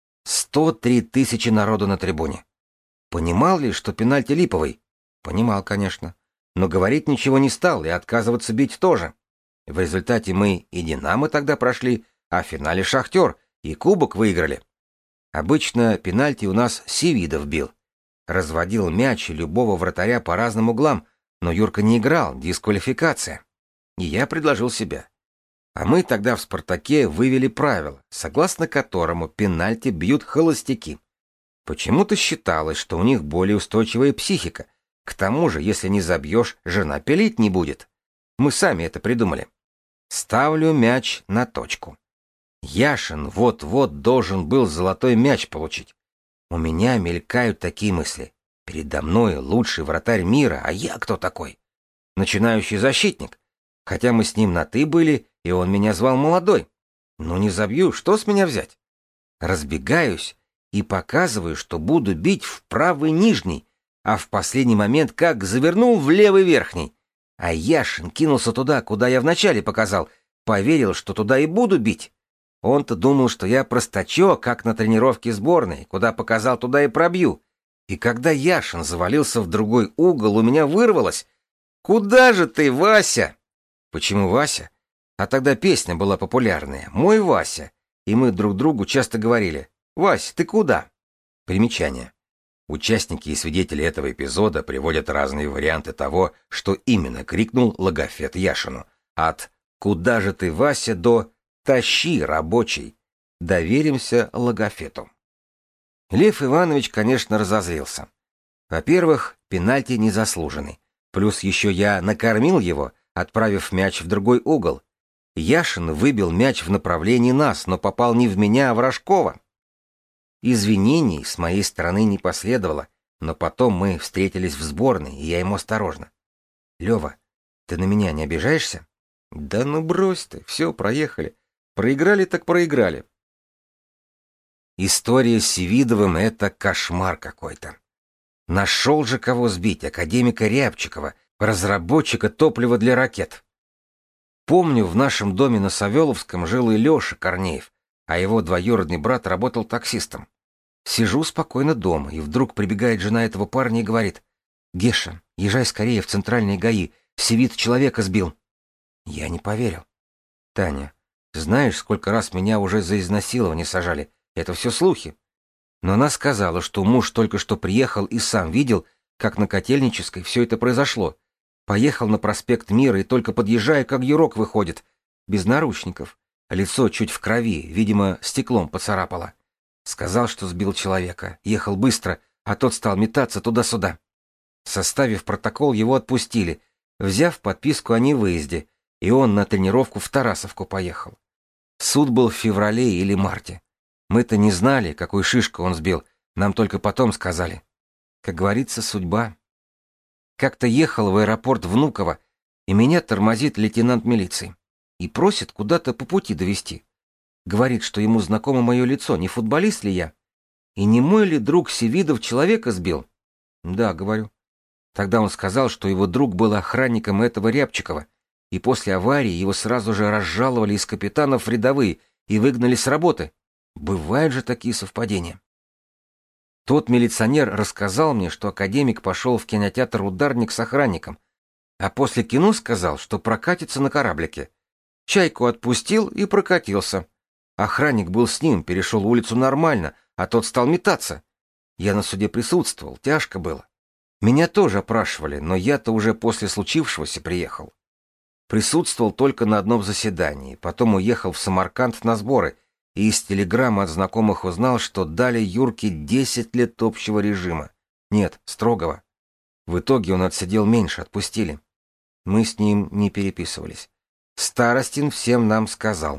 103 тысячи народу на трибуне. Понимал ли, что пенальти липовый? Понимал, конечно. Но говорить ничего не стал и отказываться бить тоже. В результате мы и «Динамо» тогда прошли, а в финале «Шахтер» и кубок выиграли. Обычно пенальти у нас Севидов бил. Разводил мяч и любого вратаря по разным углам, но Юрка не играл, дисквалификация. И я предложил себя. А мы тогда в «Спартаке» вывели правило, согласно которому пенальти бьют холостяки. Почему-то считалось, что у них более устойчивая психика. К тому же, если не забьешь, жена пилить не будет. Мы сами это придумали. Ставлю мяч на точку. Яшин вот-вот должен был золотой мяч получить. У меня мелькают такие мысли. Передо мной лучший вратарь мира, а я кто такой? Начинающий защитник. Хотя мы с ним на «ты» были, и он меня звал молодой. Ну не забью, что с меня взять? Разбегаюсь и показываю, что буду бить в правый нижний, а в последний момент как завернул в левый верхний. А Яшин кинулся туда, куда я вначале показал, поверил, что туда и буду бить. Он-то думал, что я простачок, как на тренировке сборной, куда показал, туда и пробью. И когда Яшин завалился в другой угол, у меня вырвалось: «Куда же ты, Вася?» Почему Вася? А тогда песня была популярная «Мой Вася», и мы друг другу часто говорили: «Вась, ты куда?» Примечание. Участники и свидетели этого эпизода приводят разные варианты того, что именно крикнул Логофет Яшину. От «Куда же ты, Вася?» до «Тащи, рабочий». Доверимся Логофету. Лев Иванович, конечно, разозлился. Во-первых, пенальти незаслуженный. Плюс еще я накормил его, отправив мяч в другой угол. Яшин выбил мяч в направлении нас, но попал не в меня, а в Рожкова. Извинений с моей стороны не последовало, но потом мы встретились в сборной, и я ему осторожно: «Лева, ты на меня не обижаешься?» «Да ну брось ты, все, проехали. Проиграли так проиграли». История с Севидовым — это кошмар какой-то. Нашел же кого сбить, академика Рябчикова, разработчика топлива для ракет. Помню, в нашем доме на Савеловском жил и Леша Корнеев, а его двоюродный брат работал таксистом. Сижу спокойно дома, и вдруг прибегает жена этого парня и говорит: «Геша, езжай скорее в центральные ГАИ, Севид человека сбил». Я не поверил. «Таня, знаешь, сколько раз меня уже за изнасилование сажали? Это все слухи». Но она сказала, что муж только что приехал и сам видел, как на Котельнической все это произошло. Поехал на проспект Мира и только подъезжая, как Юрок выходит, без наручников. Лицо чуть в крови, видимо, стеклом поцарапало. Сказал, что сбил человека, ехал быстро, а тот стал метаться туда-сюда. Составив протокол, его отпустили, взяв подписку о невыезде, и он на тренировку в Тарасовку поехал. Суд был в феврале или марте. Мы-то не знали, какую шишку он сбил, нам только потом сказали. Как говорится, судьба. Как-то ехал в аэропорт Внуково, и меня тормозит лейтенант милиции и просит куда-то по пути довезти. Говорит, что ему знакомо мое лицо, не футболист ли я? И не мой ли друг Севидов человека сбил? Да, говорю. Тогда он сказал, что его друг был охранником этого Рябчикова, и после аварии его сразу же разжаловали из капитанов в рядовые и выгнали с работы. Бывают же такие совпадения. Тот милиционер рассказал мне, что академик пошел в кинотеатр «Ударник» с охранником, а после кино сказал, что прокатится на кораблике. Чайку отпустил и прокатился. Охранник был с ним, перешел улицу нормально, а тот стал метаться. Я на суде присутствовал, тяжко было. Меня тоже опрашивали, но я-то уже после случившегося приехал. Присутствовал только на одном заседании, потом уехал в Самарканд на сборы, и из телеграммы от знакомых узнал, что дали Юрке 10 лет общего режима. Нет, строгого. В итоге он отсидел меньше, отпустили. Мы с ним не переписывались. Старостин всем нам сказал: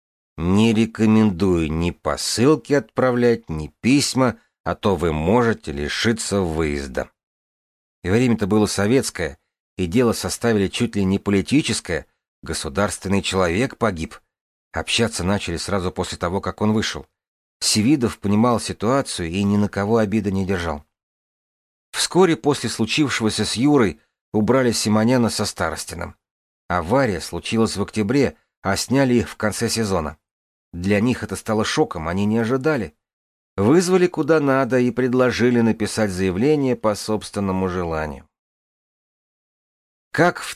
не рекомендую ни посылки отправлять, ни письма, а то вы можете лишиться выезда. И время-то было советское, и дело составили чуть ли не политическое, государственный человек погиб. Общаться начали сразу после того, как он вышел. Севидов понимал ситуацию и ни на кого обиды не держал. Вскоре после случившегося с Юрой убрали Симоняна со Старостиным. Авария случилась в октябре, а сняли их в конце сезона. Для них это стало шоком, они не ожидали. Вызвали куда надо и предложили написать заявление по собственному желанию. Как в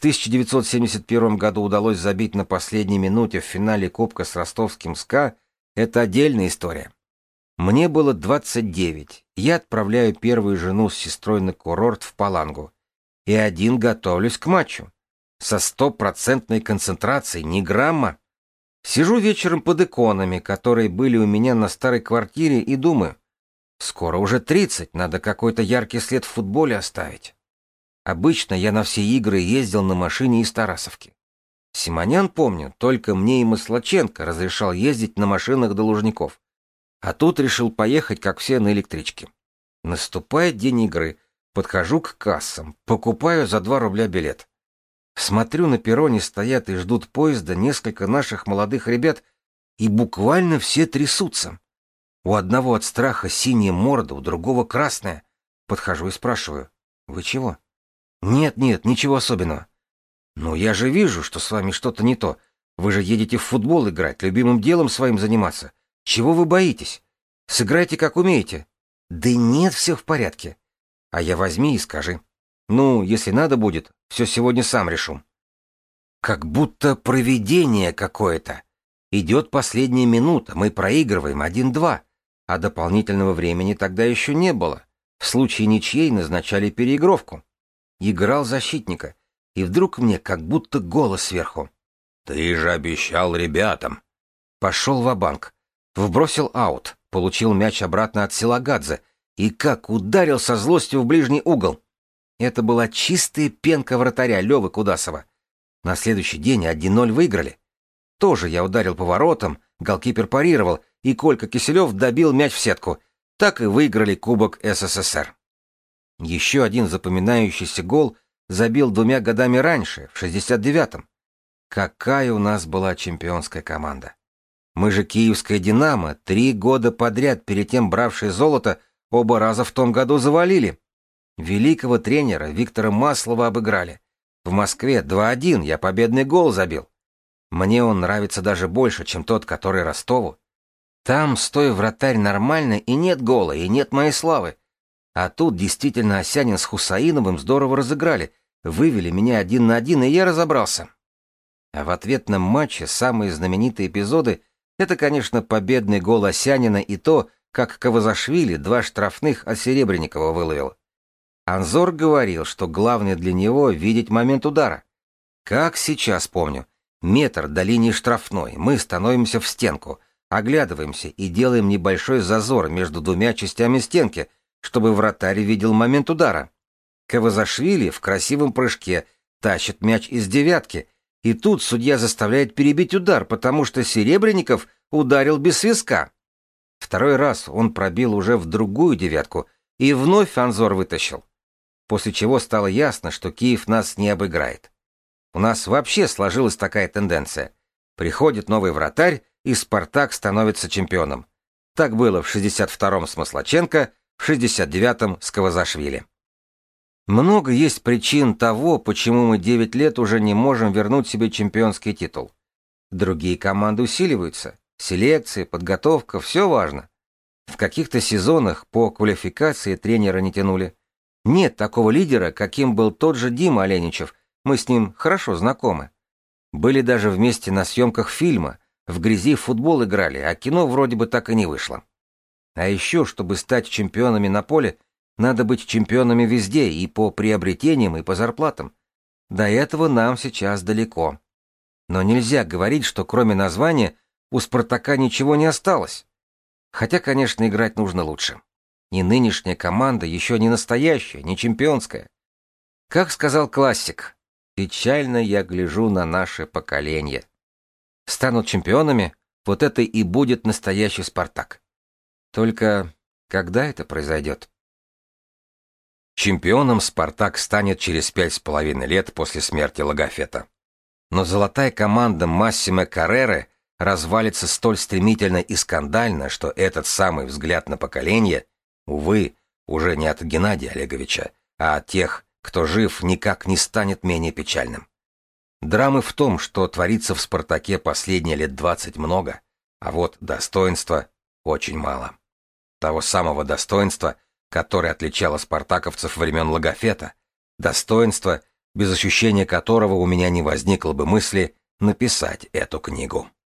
1971 году удалось забить на последней минуте в финале Кубка с ростовским СКА, это отдельная история. Мне было 29, я отправляю первую жену с сестрой на курорт в Палангу. И один готовлюсь к матчу. Со 100% концентрацией, ни грамма. Сижу вечером под иконами, которые были у меня на старой квартире, и думаю, скоро уже 30, надо какой-то яркий след в футболе оставить. Обычно я на все игры ездил на машине из Тарасовки. Симонян, помню, только мне и Маслаченко разрешал ездить на машинах до Лужников. А тут решил поехать, как все, на электричке. Наступает день игры, подхожу к кассам, покупаю за 2 рубля билет. Смотрю, на перроне стоят и ждут поезда несколько наших молодых ребят, и буквально все трясутся. У одного от страха синяя морда, у другого красная. Подхожу и спрашиваю: вы чего? Нет, ничего особенного. Ну, я же вижу, что с вами что-то не то. Вы же едете в футбол играть, любимым делом своим заниматься. Чего вы боитесь? Сыграйте, как умеете. Да нет, все в порядке. А я возьми и скажи. Ну, если надо будет, все сегодня сам решу. Как будто провидение какое-то. Идет последняя минута, мы проигрываем 1-2, а дополнительного времени тогда еще не было. В случае ничьей назначали переигровку. Играл защитника, и вдруг мне как будто голос сверху: «Ты же обещал ребятам!» Пошел ва-банк. Вбросил аут, получил мяч обратно от Силагадзе, и как ударил со злостью в ближний угол. Это была чистая пенка вратаря Лёвы Кудасова. На следующий день 1-0 выиграли. Тоже я ударил по воротам, голкипер парировал, и Колька Киселев добил мяч в сетку. Так и выиграли Кубок СССР. Еще один запоминающийся гол забил 2 годами раньше, в 69-м. Какая у нас была чемпионская команда. Мы же киевская «Динамо», 3 года подряд перед тем бравшие золото, оба раза в том году завалили. Великого тренера Виктора Маслова обыграли. В Москве 2-1 я победный гол забил. Мне он нравится даже больше, чем тот, который Ростову. Там, стоя вратарь, нормально, и нет гола, и нет моей славы. А тут действительно Осянин с Хусаиновым здорово разыграли, вывели меня 1-1, и я разобрался. А в ответном матче самые знаменитые эпизоды — это, конечно, победный гол Осянина и то, как Кавазашвили 2 штрафных от Серебренникова выловил. Анзор говорил, что главное для него — видеть момент удара. Как сейчас помню. Метр до линии штрафной, мы становимся в стенку, оглядываемся и делаем небольшой зазор между двумя частями стенки, чтобы вратарь видел момент удара. Кавазашвили в красивом прыжке тащит мяч из девятки, и тут судья заставляет перебить удар, потому что Серебренников ударил без свистка. Второй раз он пробил уже в другую девятку, и вновь Анзор вытащил. После чего стало ясно, что Киев нас не обыграет. У нас вообще сложилась такая тенденция. Приходит новый вратарь, и «Спартак» становится чемпионом. Так было в 62-м с Маслаченко, в 69-м с Кавазашвили. Много есть причин того, почему мы 9 лет уже не можем вернуть себе чемпионский титул. Другие команды усиливаются. Селекция, подготовка, все важно. В каких-то сезонах по квалификации тренера не тянули. Нет такого лидера, каким был тот же Дима Оленичев. Мы с ним хорошо знакомы. Были даже вместе на съемках фильма, в грязи в футбол играли, а кино вроде бы так и не вышло. А еще, чтобы стать чемпионами на поле, надо быть чемпионами везде, и по приобретениям, и по зарплатам. До этого нам сейчас далеко. Но нельзя говорить, что кроме названия у «Спартака» ничего не осталось. Хотя, конечно, играть нужно лучше. И нынешняя команда еще не настоящая, не чемпионская. Как сказал классик, печально я гляжу на наше поколение. Станут чемпионами, вот это и будет настоящий «Спартак». Только когда это произойдет? Чемпионом «Спартак» станет через 5,5 лет после смерти Логофета. Но золотая команда Массимо Карреры развалится столь стремительно и скандально, что этот самый взгляд на поколение, увы, уже не от Геннадия Олеговича, а от тех, кто жив, никак не станет менее печальным. Драмы в том, что творится в «Спартаке» последние лет 20 много, а вот достоинства очень мало. Того самого достоинства, которое отличало спартаковцев времен Логофета, достоинства, без ощущения которого у меня не возникло бы мысли написать эту книгу.